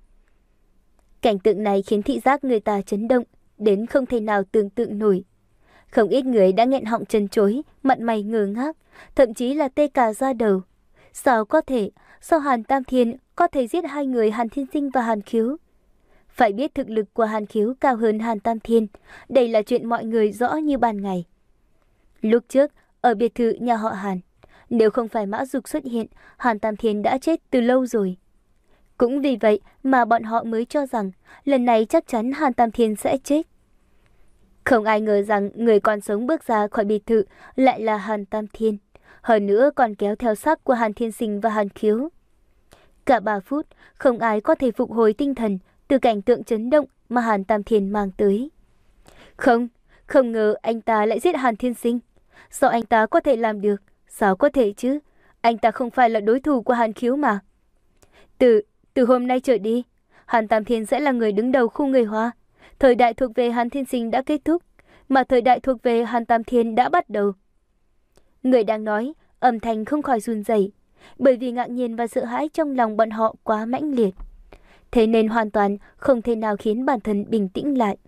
S1: Cảnh tượng này khiến thị giác người ta chấn động đến không thể nào tưởng tượng nổi. Không ít người đã nghẹn họng chân chối, mặt mày ngơ ngác, thậm chí là tê cả da đầu. Sao có thể, sao Hàn Tam Thiên có thể giết hai người Hàn Thiên Sinh và Hàn Khiếu? Phải biết thực lực của Hàn Khiếu cao hơn Hàn Tam Thiên, đây là chuyện mọi người rõ như ban ngày. Lúc trước, ở biệt thự nhà họ Hàn, nếu không phải Mã Dục xuất hiện, Hàn Tam Thiên đã chết từ lâu rồi. Cũng vì vậy mà bọn họ mới cho rằng lần này chắc chắn Hàn Tam Thiên sẽ chết. Không ai ngờ rằng người còn sống bước ra khỏi biệt thự lại là Hàn Tam Thiên, hơn nữa còn kéo theo xác của Hàn Thiên Sinh và Hàn Khiếu. Cả ba phút, không ai có thể phục hồi tinh thần từ cảnh tượng chấn động mà Hàn Tam Thiên mang tới. Không, không ngờ anh ta lại giết Hàn Thiên Sinh. Sao anh ta có thể làm được? Sao có thể chứ? Anh ta không phải là đối thủ của Hàn Khiếu mà. Từ, từ hôm nay trở đi, Hàn Tam Thiên sẽ là người đứng đầu khu người Hoa. Thời đại thuộc về Hàn Thiên Sinh đã kết thúc, mà thời đại thuộc về Hàn Tam Thiên đã bắt đầu. Người đang nói, âm thanh không khỏi run rẩy, bởi vì ngạc nhiên và sợ hãi trong lòng bọn họ quá mãnh liệt. Thế nên hoàn toàn không thể nào khiến bản thân bình tĩnh lại.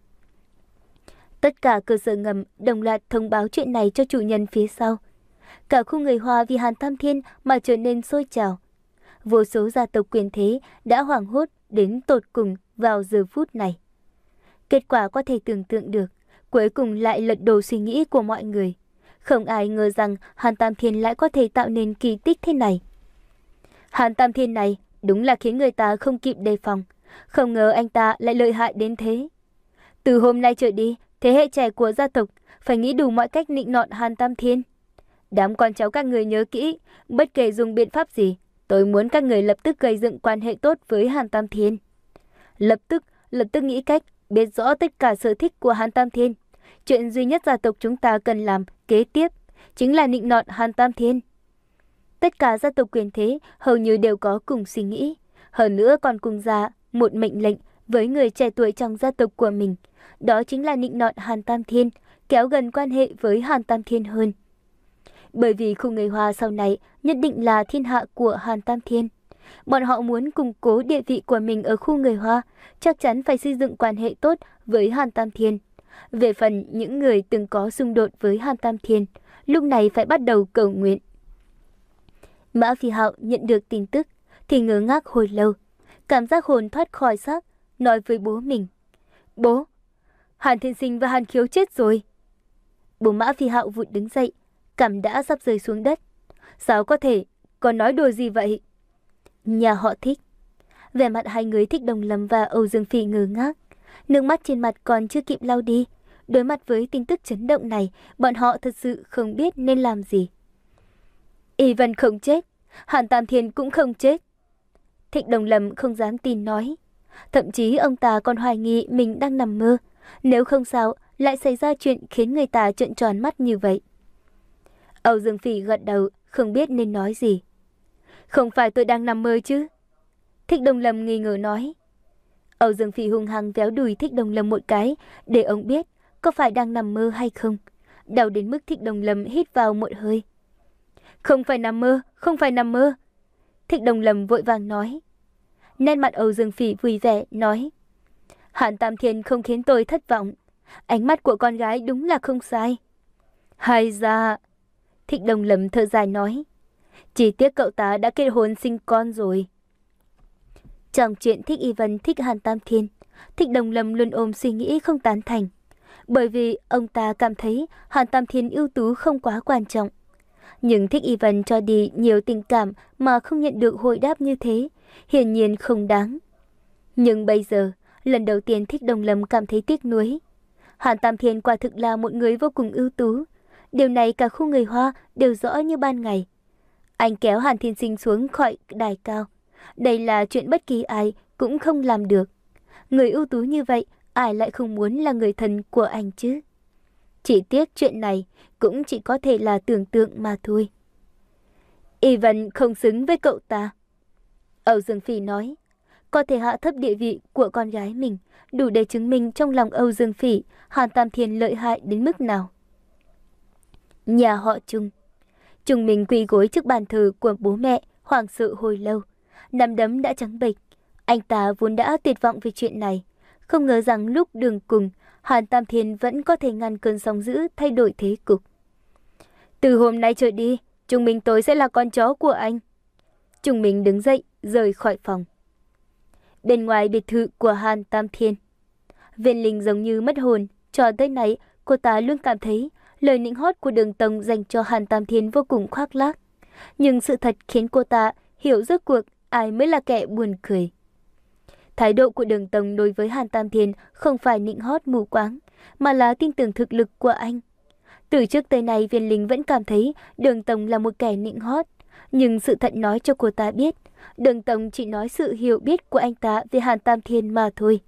S1: Tất cả cơ sở ngầm đồng loạt thông báo chuyện này cho chủ nhân phía sau. Cả khu người Hoa vì Hàn Tam Thiên mà trở nên sôi trào. Vô số gia tộc quyền thế đã hoảng hốt đến tột cùng vào giờ phút này. Kết quả có thể tưởng tượng được, cuối cùng lại lật đổ suy nghĩ của mọi người. Không ai ngờ rằng Hàn Tam Thiên lại có thể tạo nên kỳ tích thế này. Hàn Tam Thiên này đúng là khiến người ta không kịp đề phòng. Không ngờ anh ta lại lợi hại đến thế. Từ hôm nay trở đi, thế hệ trẻ của gia tộc phải nghĩ đủ mọi cách nịnh nọt Hàn Tam Thiên. Đám con cháu các người nhớ kỹ, bất kể dùng biện pháp gì, tôi muốn các người lập tức gây dựng quan hệ tốt với Hàn Tam Thiên. Lập tức, lập tức nghĩ cách, biết rõ tất cả sở thích của Hàn Tam Thiên. Chuyện duy nhất gia tộc chúng ta cần làm kế tiếp chính là nịnh nọt Hàn Tam Thiên. Tất cả gia tộc quyền thế hầu như đều có cùng suy nghĩ, hơn nữa còn cùng ra một mệnh lệnh với người trẻ tuổi trong gia tộc của mình. Đó chính là nịnh nọt Hàn Tam Thiên, kéo gần quan hệ với Hàn Tam Thiên hơn. Bởi vì khu người Hoa sau này nhất định là thiên hạ của Hàn Tam Thiên. Bọn họ muốn củng cố địa vị của mình ở khu người Hoa, chắc chắn phải xây dựng quan hệ tốt với Hàn Tam Thiên. Về phần những người từng có xung đột với Hàn Tam Thiên, lúc này phải bắt đầu cầu nguyện. Mã Phi Hạo nhận được tin tức thì ngớ ngác hồi lâu, cảm giác hồn thoát khỏi xác, nói với bố mình: Bố, Hàn Thiên Sinh và Hàn Khiếu chết rồi. Bố Mã Phi Hạo vụt đứng dậy, cằm đã sắp rơi xuống đất. Sao có thể, còn nói đùa gì vậy? Nhà họ Thích. Vẻ mặt hai người Thích Đồng Lâm và Âu Dương Phi ngơ ngác, nước mắt trên mặt còn chưa kịp lau đi. Đối mặt với tin tức chấn động này, bọn họ thật sự không biết nên làm gì. Y Vân không chết, Hàn Tam Thiên cũng không chết. Thích Đồng Lâm không dám tin nói. Thậm chí ông ta còn hoài nghi mình đang nằm mơ. Nếu không sao, lại xảy ra chuyện khiến người ta trợn tròn mắt như vậy. Âu Dương Phi gật đầu, không biết nên nói gì. Không phải tôi đang nằm mơ chứ? Thích Đồng Lâm nghi ngờ nói. Âu Dương Phi hung hăng véo đùi Thích Đồng Lâm một cái, để ông biết có phải đang nằm mơ hay không. Đau đến mức Thích Đồng Lâm hít vào một hơi. Không phải nằm mơ, không phải nằm mơ. Thích Đồng Lâm vội vàng nói. Nét mặt Âu Dương Phi vui vẻ, nói. Hàn Tam Thiên không khiến tôi thất vọng. Ánh mắt của con gái đúng là không sai. Hay ra... Thích Đồng Lâm thở dài nói. Chỉ tiếc cậu ta đã kết hôn sinh con rồi. Trong chuyện Thích Y Vân thích Hàn Tam Thiên, Thích Đồng Lâm luôn ôm suy nghĩ không tán thành. Bởi vì ông ta cảm thấy Hàn Tam Thiên ưu tú không quá quan trọng. Nhưng Thích Y Vân cho đi nhiều tình cảm mà không nhận được hồi đáp như thế, hiển nhiên không đáng. Nhưng bây giờ, lần đầu tiên Thích Đồng Lâm cảm thấy tiếc nuối. Hàn Tam Thiên quả thực là một người vô cùng ưu tú. Điều này cả khu người Hoa đều rõ như ban ngày. Anh kéo Hàn Thiên Sinh xuống khỏi đài cao. Đây là chuyện bất kỳ ai cũng không làm được. Người ưu tú như vậy, ai lại không muốn là người thân của anh chứ? Chỉ tiếc chuyện này cũng chỉ có thể là tưởng tượng mà thôi. Y Vân không xứng với cậu ta. Âu Dương Phỉ nói, có thể hạ thấp địa vị của con gái mình, đủ để chứng minh trong lòng Âu Dương Phỉ, Hàn Tam Thiên lợi hại đến mức nào. Nhà họ Trung. Trung Minh quỳ gối trước bàn thờ của bố mẹ, hoảng sợ hồi lâu. Nắm đấm đã trắng bệch. Anh ta vốn đã tuyệt vọng về chuyện này. Không ngờ rằng lúc đường cùng, Hàn Tam Thiên vẫn có thể ngăn cơn sóng dữ thay đổi thế cục. Từ hôm nay trở đi, Trung Minh tôi sẽ là con chó của anh. Trung Minh đứng dậy, rời khỏi phòng. Bên ngoài biệt thự của Hàn Tam Thiên, Viên Linh giống như mất hồn. Cho tới nay, cô ta luôn cảm thấy lời nịnh hót của Đường Tông dành cho Hàn Tam Thiên vô cùng khoác lác. Nhưng sự thật khiến cô ta hiểu rốt cuộc ai mới là kẻ buồn cười. Thái độ của Đường Tông đối với Hàn Tam Thiên không phải nịnh hót mù quáng, mà là tin tưởng thực lực của anh. Từ trước tới nay, Viên Linh vẫn cảm thấy Đường Tông là một kẻ nịnh hót. Nhưng sự thật nói cho cô ta biết, Đường Tông chỉ nói sự hiểu biết của anh ta về Hàn Tam Thiên mà thôi.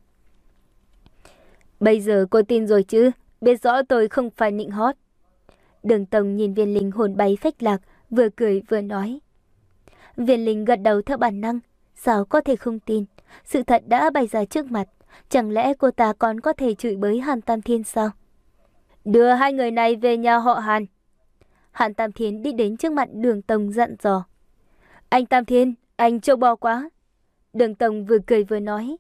S1: Bây giờ cô tin rồi chứ, biết rõ tôi không phải nịnh hót. Đường Tông nhìn Viên Linh hồn bay phách lạc, vừa cười vừa nói. Viên Linh gật đầu theo bản năng, sao có thể không tin, sự thật đã bày ra trước mặt, chẳng lẽ cô ta còn có thể chửi bới Hàn Tam Thiên sao? Đưa hai người này về nhà họ Hàn. Hàn Tam Thiên đi đến trước mặt Đường Tông dặn dò. Anh Tam Thiên, anh trâu bò quá. Đường Tông vừa cười vừa nói.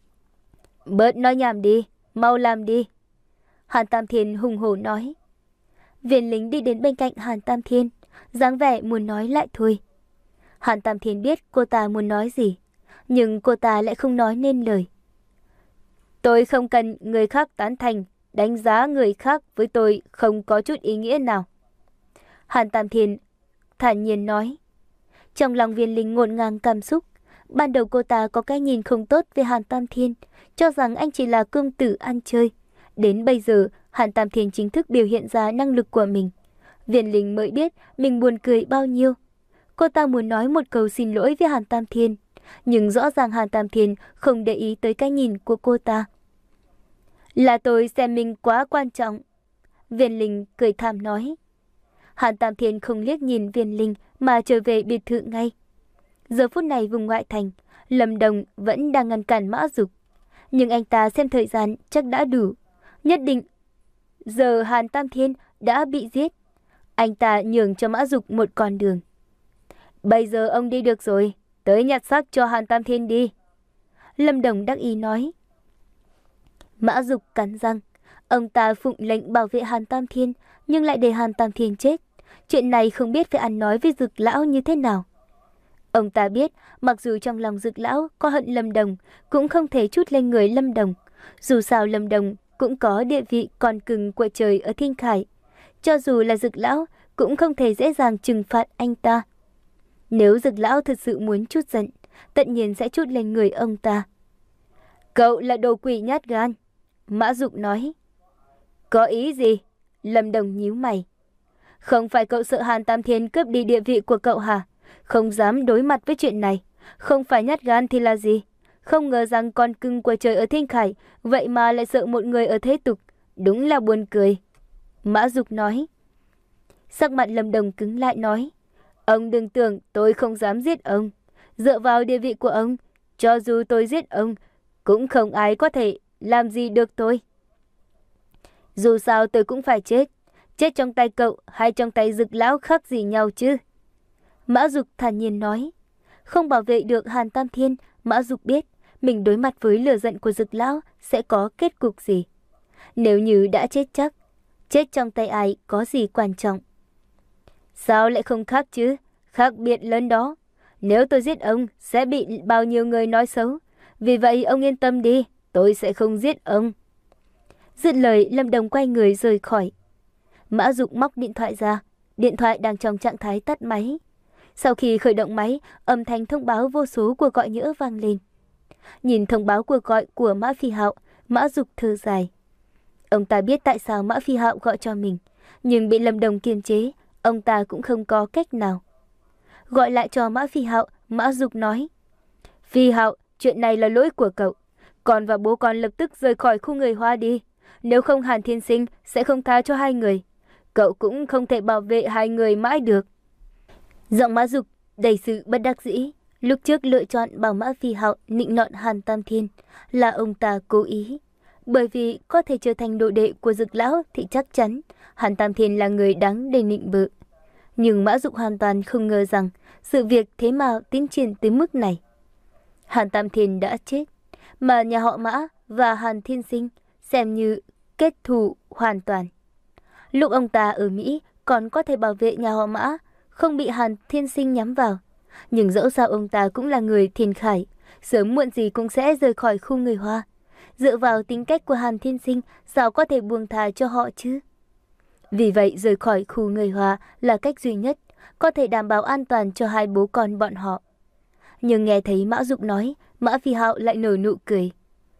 S1: Bớt nói nhảm đi, mau làm đi. Hàn Tam Thiên hùng hổ nói. Viên Linh đi đến bên cạnh Hàn Tam Thiên, dáng vẻ muốn nói lại thôi. Hàn Tam Thiên biết cô ta muốn nói gì, nhưng cô ta lại không nói nên lời. Tôi không cần người khác tán thành, đánh giá người khác với tôi không có chút ý nghĩa nào. Hàn Tam Thiên thản nhiên nói. Trong lòng Viên Linh ngổn ngang cảm xúc. Ban đầu cô ta có cái nhìn không tốt về Hàn Tam Thiên, cho rằng anh chỉ là cương tử ăn chơi. Đến bây giờ, Hàn Tam Thiên chính thức biểu hiện ra năng lực của mình. Viên Linh mới biết mình buồn cười bao nhiêu. Cô ta muốn nói một câu xin lỗi với Hàn Tam Thiên, nhưng rõ ràng Hàn Tam Thiên không để ý tới cái nhìn của cô ta. Là tôi xem mình quá quan trọng. Viên Linh cười thảm nói. Hàn Tam Thiên không liếc nhìn Viên Linh mà trở về biệt thự ngay. Giờ phút này vùng ngoại thành, Lâm Đồng vẫn đang ngăn cản Mã Dục. Nhưng anh ta xem thời gian chắc đã đủ. Nhất định giờ Hàn Tam Thiên đã bị giết. Anh ta nhường cho Mã Dục một con đường. Bây giờ ông đi được rồi, tới nhặt xác cho Hàn Tam Thiên đi. Lâm Đồng đắc ý nói. Mã Dục cắn răng. Ông ta phụng lệnh bảo vệ Hàn Tam Thiên, nhưng lại để Hàn Tam Thiên chết. Chuyện này không biết phải ăn nói với Dực Lão như thế nào. Ông ta biết, mặc dù trong lòng Dực Lão có hận Lâm Đồng, cũng không thể trút lên người Lâm Đồng. Dù sao Lâm Đồng cũng có địa vị còn cứng của trời ở Thiên Khải. Cho dù là Dực Lão, cũng không thể dễ dàng trừng phạt anh ta. Nếu Dực Lão thật sự muốn trút giận, tất nhiên sẽ trút lên người ông ta. Cậu là đồ quỷ nhát gan. Mã Dục nói. Có ý gì? Lâm Đồng nhíu mày. Không phải cậu sợ Hàn Tam Thiên cướp đi địa vị của cậu hả? Không dám đối mặt với chuyện này. Không phải nhát gan thì là gì? Không ngờ rằng con cưng của trời ở Thiên Khải, vậy mà lại sợ một người ở thế tục. Đúng là buồn cười. Mã Dục nói. Sắc mặt Lâm Đồng cứng lại nói. Ông đừng tưởng tôi không dám giết ông. Dựa vào địa vị của ông, cho dù tôi giết ông, cũng không ai có thể làm gì được tôi. Dù sao tôi cũng phải chết. Chết trong tay cậu hay trong tay Dực Lão khác gì nhau chứ? Mã Dục thản nhiên nói. Không bảo vệ được Hàn Tam Thiên, Mã Dục biết mình đối mặt với lửa giận của Dực Lão sẽ có kết cục gì. Nếu như đã chết chắc, chết trong tay ai có gì quan trọng. Sao lại không khác chứ? Khác biệt lớn đó. Nếu tôi giết ông, sẽ bị bao nhiêu người nói xấu. Vì vậy ông yên tâm đi, tôi sẽ không giết ông. Dứt lời, Lâm Đồng quay người rời khỏi. Mã Dục móc điện thoại ra, điện thoại đang trong trạng thái tắt máy. Sau khi khởi động máy, âm thanh thông báo vô số cuộc gọi nhỡ vang lên. Nhìn thông báo cuộc gọi của Mã Phi Hạo, Mã Dục thở dài. Ông ta biết tại sao Mã Phi Hạo gọi cho mình, nhưng bị Lâm Đồng kiềm chế, ông ta cũng không có cách nào. Gọi lại cho Mã Phi Hạo, Mã Dục nói: Phi Hạo, chuyện này là lỗi của cậu. Con và bố con lập tức rời khỏi khu người Hoa đi. Nếu không Hàn Thiên Sinh sẽ không tha cho hai người. Cậu cũng không thể bảo vệ hai người mãi được. Giọng Mã Dục đầy sự bất đắc dĩ. Lúc trước lựa chọn bảo Mã Phi Hạo nịnh nọt Hàn Tam Thiên là ông ta cố ý. Bởi vì có thể trở thành đồ đệ của Dực Lão thì chắc chắn Hàn Tam Thiên là người đáng để nịnh bợ. Nhưng Mã Dục hoàn toàn không ngờ rằng sự việc thế mà tiến triển tới mức này. Hàn Tam Thiên đã chết, mà nhà họ Mã và Hàn Thiên Sinh xem như kết thù hoàn toàn. Lúc ông ta ở Mỹ còn có thể bảo vệ nhà họ Mã, không bị Hàn Thiên Sinh nhắm vào. Nhưng dẫu sao ông ta cũng là người thiên khải, sớm muộn gì cũng sẽ rời khỏi khu người Hoa. Dựa vào tính cách của Hàn Thiên Sinh, sao có thể buông tha cho họ chứ? Vì vậy rời khỏi khu người Hoa là cách duy nhất có thể đảm bảo an toàn cho hai bố con bọn họ. Nhưng nghe thấy Mã Dục nói, Mã Phi Hạo lại nở nụ cười.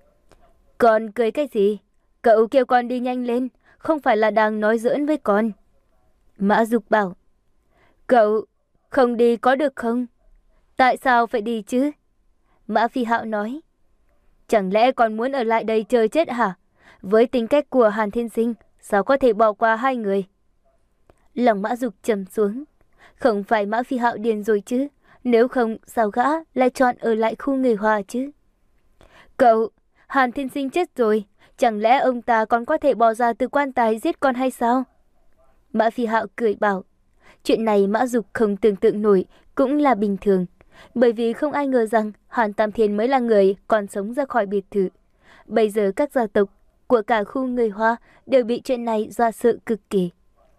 S1: Con cười cái gì? Cậu kêu con đi nhanh lên, không phải là đang nói giỡn với con. Mã Dục bảo. Cậu không đi có được không? Tại sao phải đi chứ? Mã Phi Hạo nói. Chẳng lẽ con muốn ở lại đây chơi chết hả? Với tính cách của Hàn Thiên Sinh, sao có thể bỏ qua hai người? Lòng Mã Dục trầm xuống. Không phải Mã Phi Hạo điên rồi chứ? Nếu không, sao gã lại chọn ở lại khu người Hoa chứ? Cậu, Hàn Thiên Sinh chết rồi, chẳng lẽ ông ta còn có thể bỏ ra từ quan tài giết con hay sao? Mã Phi Hạo cười bảo. Chuyện này Mã Dục không tưởng tượng nổi, cũng là bình thường. Bởi vì không ai ngờ rằng Hàn Tam Thiên mới là người còn sống ra khỏi biệt thự. Bây giờ các gia tộc của cả khu người Hoa đều bị chuyện này dọa sợ cực kỳ.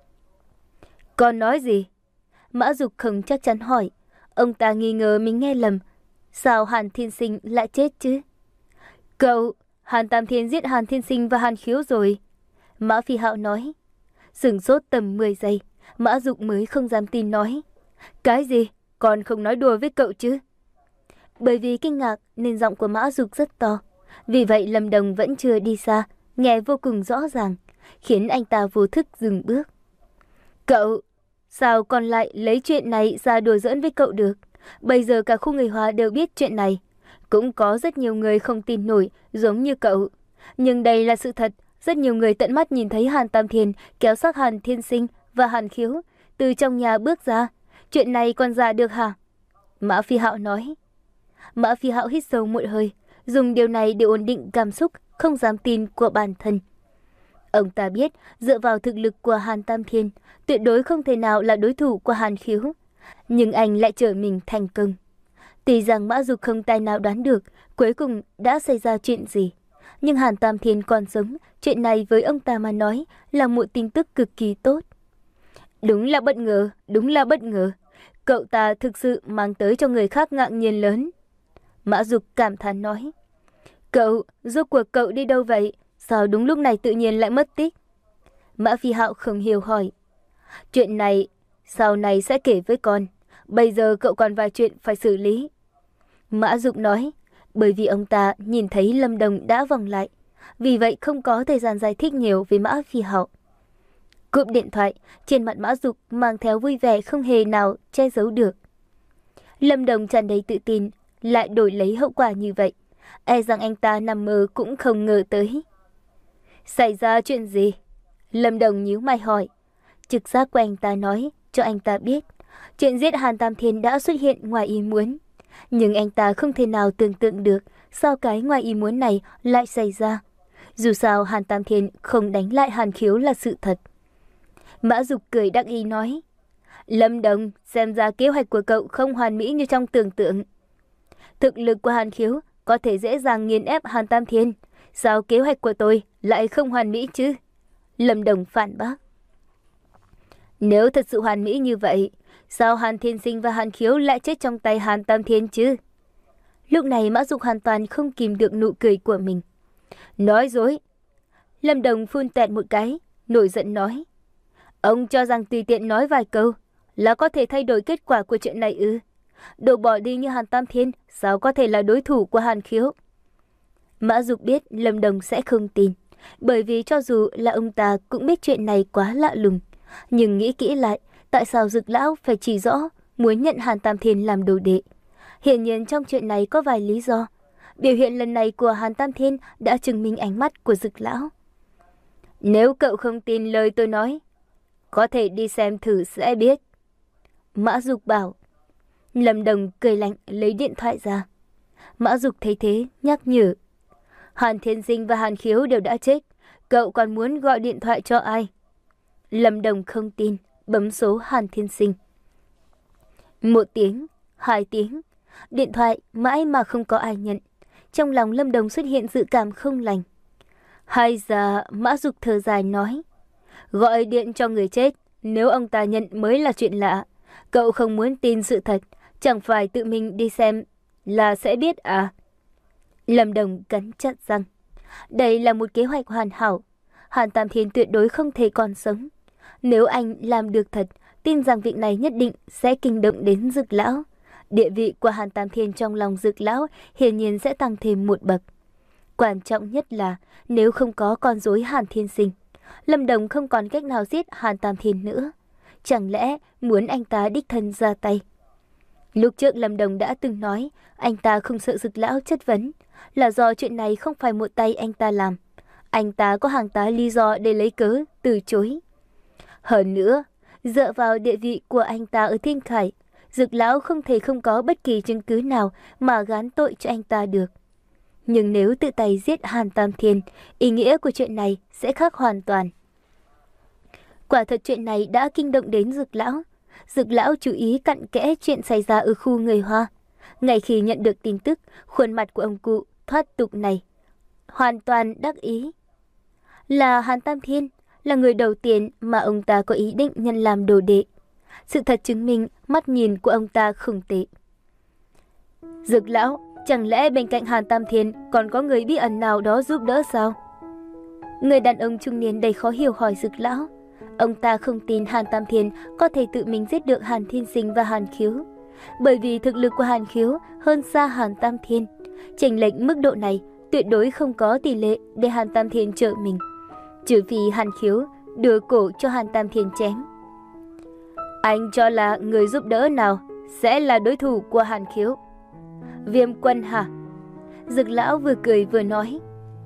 S1: Con nói gì? Mã Dục không chắc chắn hỏi. Ông ta nghi ngờ mình nghe lầm. Sao Hàn Thiên Sinh lại chết chứ? Cậu, Hàn Tam Thiên giết Hàn Thiên Sinh và Hàn Khiếu rồi. Mã Phi Hạo nói. Sửng sốt tầm mười giây, Mã Dục mới không dám tin nói. Cái gì? Con không nói đùa với cậu chứ? Bởi vì kinh ngạc nên giọng của Mã Dục rất to. Vì vậy Lâm Đồng vẫn chưa đi xa, nghe vô cùng rõ ràng, khiến anh ta vô thức dừng bước. Cậu, sao con lại lấy chuyện này ra đùa giỡn với cậu được? Bây giờ cả khu người Hoa đều biết chuyện này. Cũng có rất nhiều người không tin nổi giống như cậu. Nhưng đây là sự thật, rất nhiều người tận mắt nhìn thấy Hàn Tam Thiên kéo xác Hàn Thiên Sinh và Hàn Khiếu từ trong nhà bước ra. Chuyện này còn giả được hả? Mã Phi Hạo nói. Mã Phi Hạo hít sâu một hơi, dùng điều này để ổn định cảm xúc không dám tin của bản thân. Ông ta biết dựa vào thực lực của Hàn Tam Thiên, tuyệt đối không thể nào là đối thủ của Hàn Khiếu. Nhưng anh lại trở mình thành công. Tuy rằng Mã Dục không tài nào đoán được cuối cùng đã xảy ra chuyện gì. Nhưng Hàn Tam Thiên còn sống, chuyện này với ông ta mà nói là một tin tức cực kỳ tốt. Đúng là bất ngờ, đúng là bất ngờ. Cậu ta thực sự mang tới cho người khác ngạc nhiên lớn. Mã Dục cảm thán nói. Cậu, rốt cuộc cậu đi đâu vậy? Sao đúng lúc này tự nhiên lại mất tích? Mã Phi Hạo không hiểu hỏi. Chuyện này, sau này sẽ kể với con. Bây giờ cậu còn vài chuyện phải xử lý. Mã Dục nói. Bởi vì ông ta nhìn thấy Lâm Đồng đã vòng lại. Vì vậy không có thời gian giải thích nhiều với Mã Phi Hạo. Cúp điện thoại, trên mặt Mã Dục mang theo vui vẻ không hề nào che giấu được. Lâm Đồng tràn đầy tự tin, lại đổi lấy hậu quả như vậy. E rằng anh ta nằm mơ cũng không ngờ tới. Xảy ra chuyện gì? Lâm Đồng nhíu mày hỏi. Trực giác của anh ta nói cho anh ta biết chuyện giết Hàn Tam Thiên đã xuất hiện ngoài ý muốn. Nhưng anh ta không thể nào tưởng tượng được sao cái ngoài ý muốn này lại xảy ra. Dù sao Hàn Tam Thiên không đánh lại Hàn Khiếu là sự thật. Mã Dục cười đắc ý nói. Lâm Đồng, xem ra kế hoạch của cậu không hoàn mỹ như trong tưởng tượng. Thực lực của Hàn Khiếu có thể dễ dàng nghiền ép Hàn Tam Thiên. Sao kế hoạch của tôi lại không hoàn mỹ chứ? Lâm Đồng phản bác. Nếu thật sự hoàn mỹ như vậy, sao Hàn Thiên Sinh và Hàn Khiếu lại chết trong tay Hàn Tam Thiên chứ? Lúc này Mã Dục hoàn toàn không kìm được nụ cười của mình. Nói dối. Lâm Đồng phun tẹt một cái, nổi giận nói. Ông cho rằng tùy tiện nói vài câu là có thể thay đổi kết quả của chuyện này ư? Đồ bỏ đi như Hàn Tam Thiên sao có thể là đối thủ của Hàn Khiếu? Mã Dục biết Lâm Đồng sẽ không tin, bởi vì cho dù là ông ta cũng biết chuyện này quá lạ lùng. Nhưng nghĩ kỹ lại, tại sao Dực lão phải chỉ rõ muốn nhận Hàn Tam Thiên làm đồ đệ? Hiển nhiên trong chuyện này có vài lý do. Biểu hiện lần này của Hàn Tam Thiên đã chứng minh ánh mắt của Dực lão. Nếu cậu không tin lời tôi nói, có thể đi xem thử sẽ biết. Mã Dục bảo. Lâm Đồng cười lạnh lấy điện thoại ra. Mã Dục thấy thế nhắc nhở. Hàn Thiên Sinh và Hàn Khiếu đều đã chết, cậu còn muốn gọi điện thoại cho ai? Lâm Đồng không tin, bấm số Hàn Thiên Sinh. Một tiếng, hai tiếng, điện thoại mãi mà không có ai nhận. Trong lòng Lâm Đồng xuất hiện dự cảm không lành. Hay giờ Mã Dục thở dài nói. Gọi điện cho người chết, nếu ông ta nhận mới là chuyện lạ. Cậu không muốn tin sự thật, chẳng phải tự mình đi xem là sẽ biết à? Lâm Đồng cắn chặt răng. Đây là một kế hoạch hoàn hảo. Hàn Tam Thiên tuyệt đối không thể còn sống. Nếu anh làm được thật, tin rằng việc này nhất định sẽ kinh động đến Dực lão. Địa vị của Hàn Tam Thiên trong lòng Dực lão hiển nhiên sẽ tăng thêm một bậc. Quan trọng nhất là nếu không có con rối Hàn Thiên Sinh, Lâm Đồng không còn cách nào giết Hàn Tam Thiên nữa. Chẳng lẽ muốn anh ta đích thân ra tay? Lúc trước Lâm Đồng đã từng nói anh ta không sợ Dực lão chất vấn, là do chuyện này không phải một tay anh ta làm. Anh ta có hàng tá lý do để lấy cớ từ chối. Hơn nữa, dựa vào địa vị của anh ta ở Thiên Khải, Dực lão không thể không có bất kỳ chứng cứ nào mà gán tội cho anh ta được. Nhưng nếu tự tay giết Hàn Tam Thiên, ý nghĩa của chuyện này sẽ khác hoàn toàn. Quả thật chuyện này đã kinh động đến Dực lão. Dực lão chú ý cặn kẽ chuyện xảy ra ở khu người Hoa. Ngay khi nhận được tin tức, khuôn mặt của ông cụ thoát tục này hoàn toàn đắc ý. Là Hàn Tam Thiên, là người đầu tiên mà ông ta có ý định nhận làm đồ đệ. Sự thật chứng minh mắt nhìn của ông ta không tệ. Dực lão, chẳng lẽ bên cạnh Hàn Tam Thiên còn có người bí ẩn nào đó giúp đỡ sao? Người đàn ông trung niên đầy khó hiểu hỏi Dực lão. Ông ta không tin Hàn Tam Thiên có thể tự mình giết được Hàn Thiên Sinh và Hàn Khiếu. Bởi vì thực lực của Hàn Khiếu hơn xa Hàn Tam Thiên. Chênh lệch mức độ này tuyệt đối không có tỷ lệ để Hàn Tam Thiên trợ mình. Trừ phi Hàn Khiếu đưa cổ cho Hàn Tam Thiên chém. Anh cho là người giúp đỡ nào sẽ là đối thủ của Hàn Khiếu? Viêm Quân hả? Dực lão vừa cười vừa nói.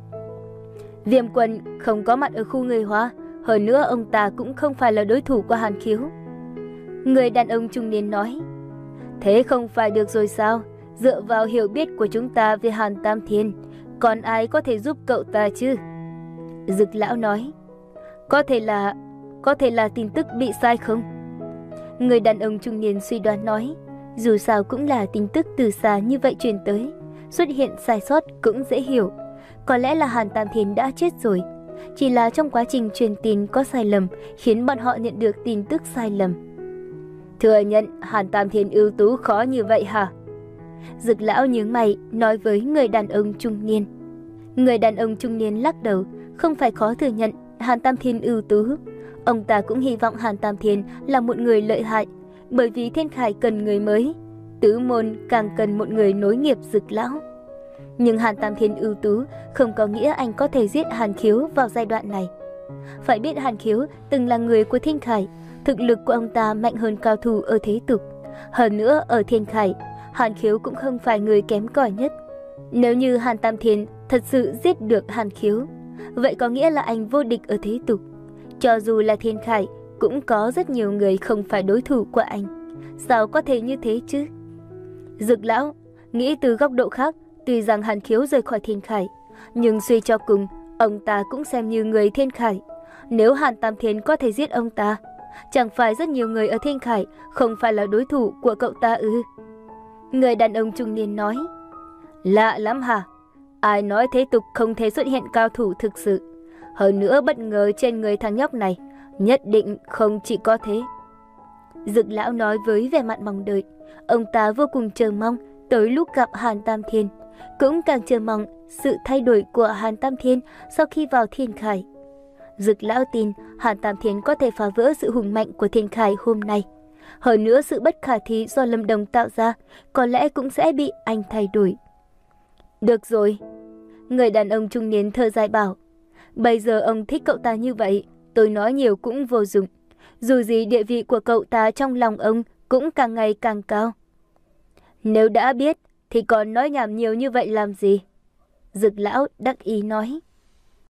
S1: Viêm Quân không có mặt ở khu người Hoa, hơn nữa ông ta cũng không phải là đối thủ của Hàn Khiếu. Người đàn ông trung niên nói. Thế không phải được rồi sao? Dựa vào hiểu biết của chúng ta về Hàn Tam Thiên, còn ai có thể giúp cậu ta chứ? Dực lão nói. Có thể là... có thể là tin tức bị sai không? Người đàn ông trung niên suy đoán nói. Dù sao cũng là tin tức từ xa như vậy truyền tới, xuất hiện sai sót cũng dễ hiểu. Có lẽ là Hàn Tam Thiên đã chết rồi. Chỉ là trong quá trình truyền tin có sai lầm, khiến bọn họ nhận được tin tức sai lầm. Thừa nhận Hàn Tam Thiên ưu tú khó như vậy hả? Dực lão nhướng mày nói với người đàn ông trung niên. Người đàn ông trung niên lắc đầu. Không phải khó thừa nhận Hàn Tam Thiên ưu tú. Ông ta cũng hy vọng Hàn Tam Thiên là một người lợi hại, bởi vì Thiên Khải cần người mới, tứ môn càng cần một người nối nghiệp Dực lão. Nhưng Hàn Tam Thiên ưu tú không có nghĩa anh có thể giết Hàn Khiếu vào giai đoạn này. Phải biết Hàn Khiếu từng là người của Thiên Khải, thực lực của ông ta mạnh hơn cao thủ ở thế tục. Hơn nữa ở Thiên Khải, Hàn Khiếu cũng không phải người kém cỏi nhất. Nếu như Hàn Tam Thiên thật sự giết được Hàn Khiếu, vậy có nghĩa là anh vô địch ở thế tục. Cho dù là Thiên Khải, cũng có rất nhiều người không phải đối thủ của anh. Sao có thể như thế chứ? Dực lão, nghĩ từ góc độ khác, tuy rằng Hàn Khiếu rời khỏi Thiên Khải, nhưng suy cho cùng, ông ta cũng xem như người Thiên Khải. Nếu Hàn Tam Thiên có thể giết ông ta, chẳng phải rất nhiều người ở Thiên Khải không phải là đối thủ của cậu ta ư? Người đàn ông trung niên nói. Lạ lắm hả? Ai nói thế tục không thể xuất hiện cao thủ thực sự? Hơn nữa bất ngờ trên người thằng nhóc này Nhất định không chỉ có thế. Dực lão nói với vẻ mặt mong đợi. Ông ta vô cùng chờ mong tới lúc gặp Hàn Tam Thiên, cũng càng chờ mong sự thay đổi của Hàn Tam Thiên sau khi vào Thiên Khải. Dực lão tin Hàn Tam Thiên có thể phá vỡ sự hùng mạnh của Thiên Khải hôm nay. Hơn nữa sự bất khả thi do Lâm Đồng tạo ra có lẽ cũng sẽ bị anh thay đổi. Được rồi. Người đàn ông trung niên thở dài bảo. Bây giờ ông thích cậu ta như vậy, tôi nói nhiều cũng vô dụng. Dù gì địa vị của cậu ta trong lòng ông cũng càng ngày càng cao. Nếu đã biết thì còn nói nhảm nhiều như vậy làm gì? Dực lão đắc ý nói.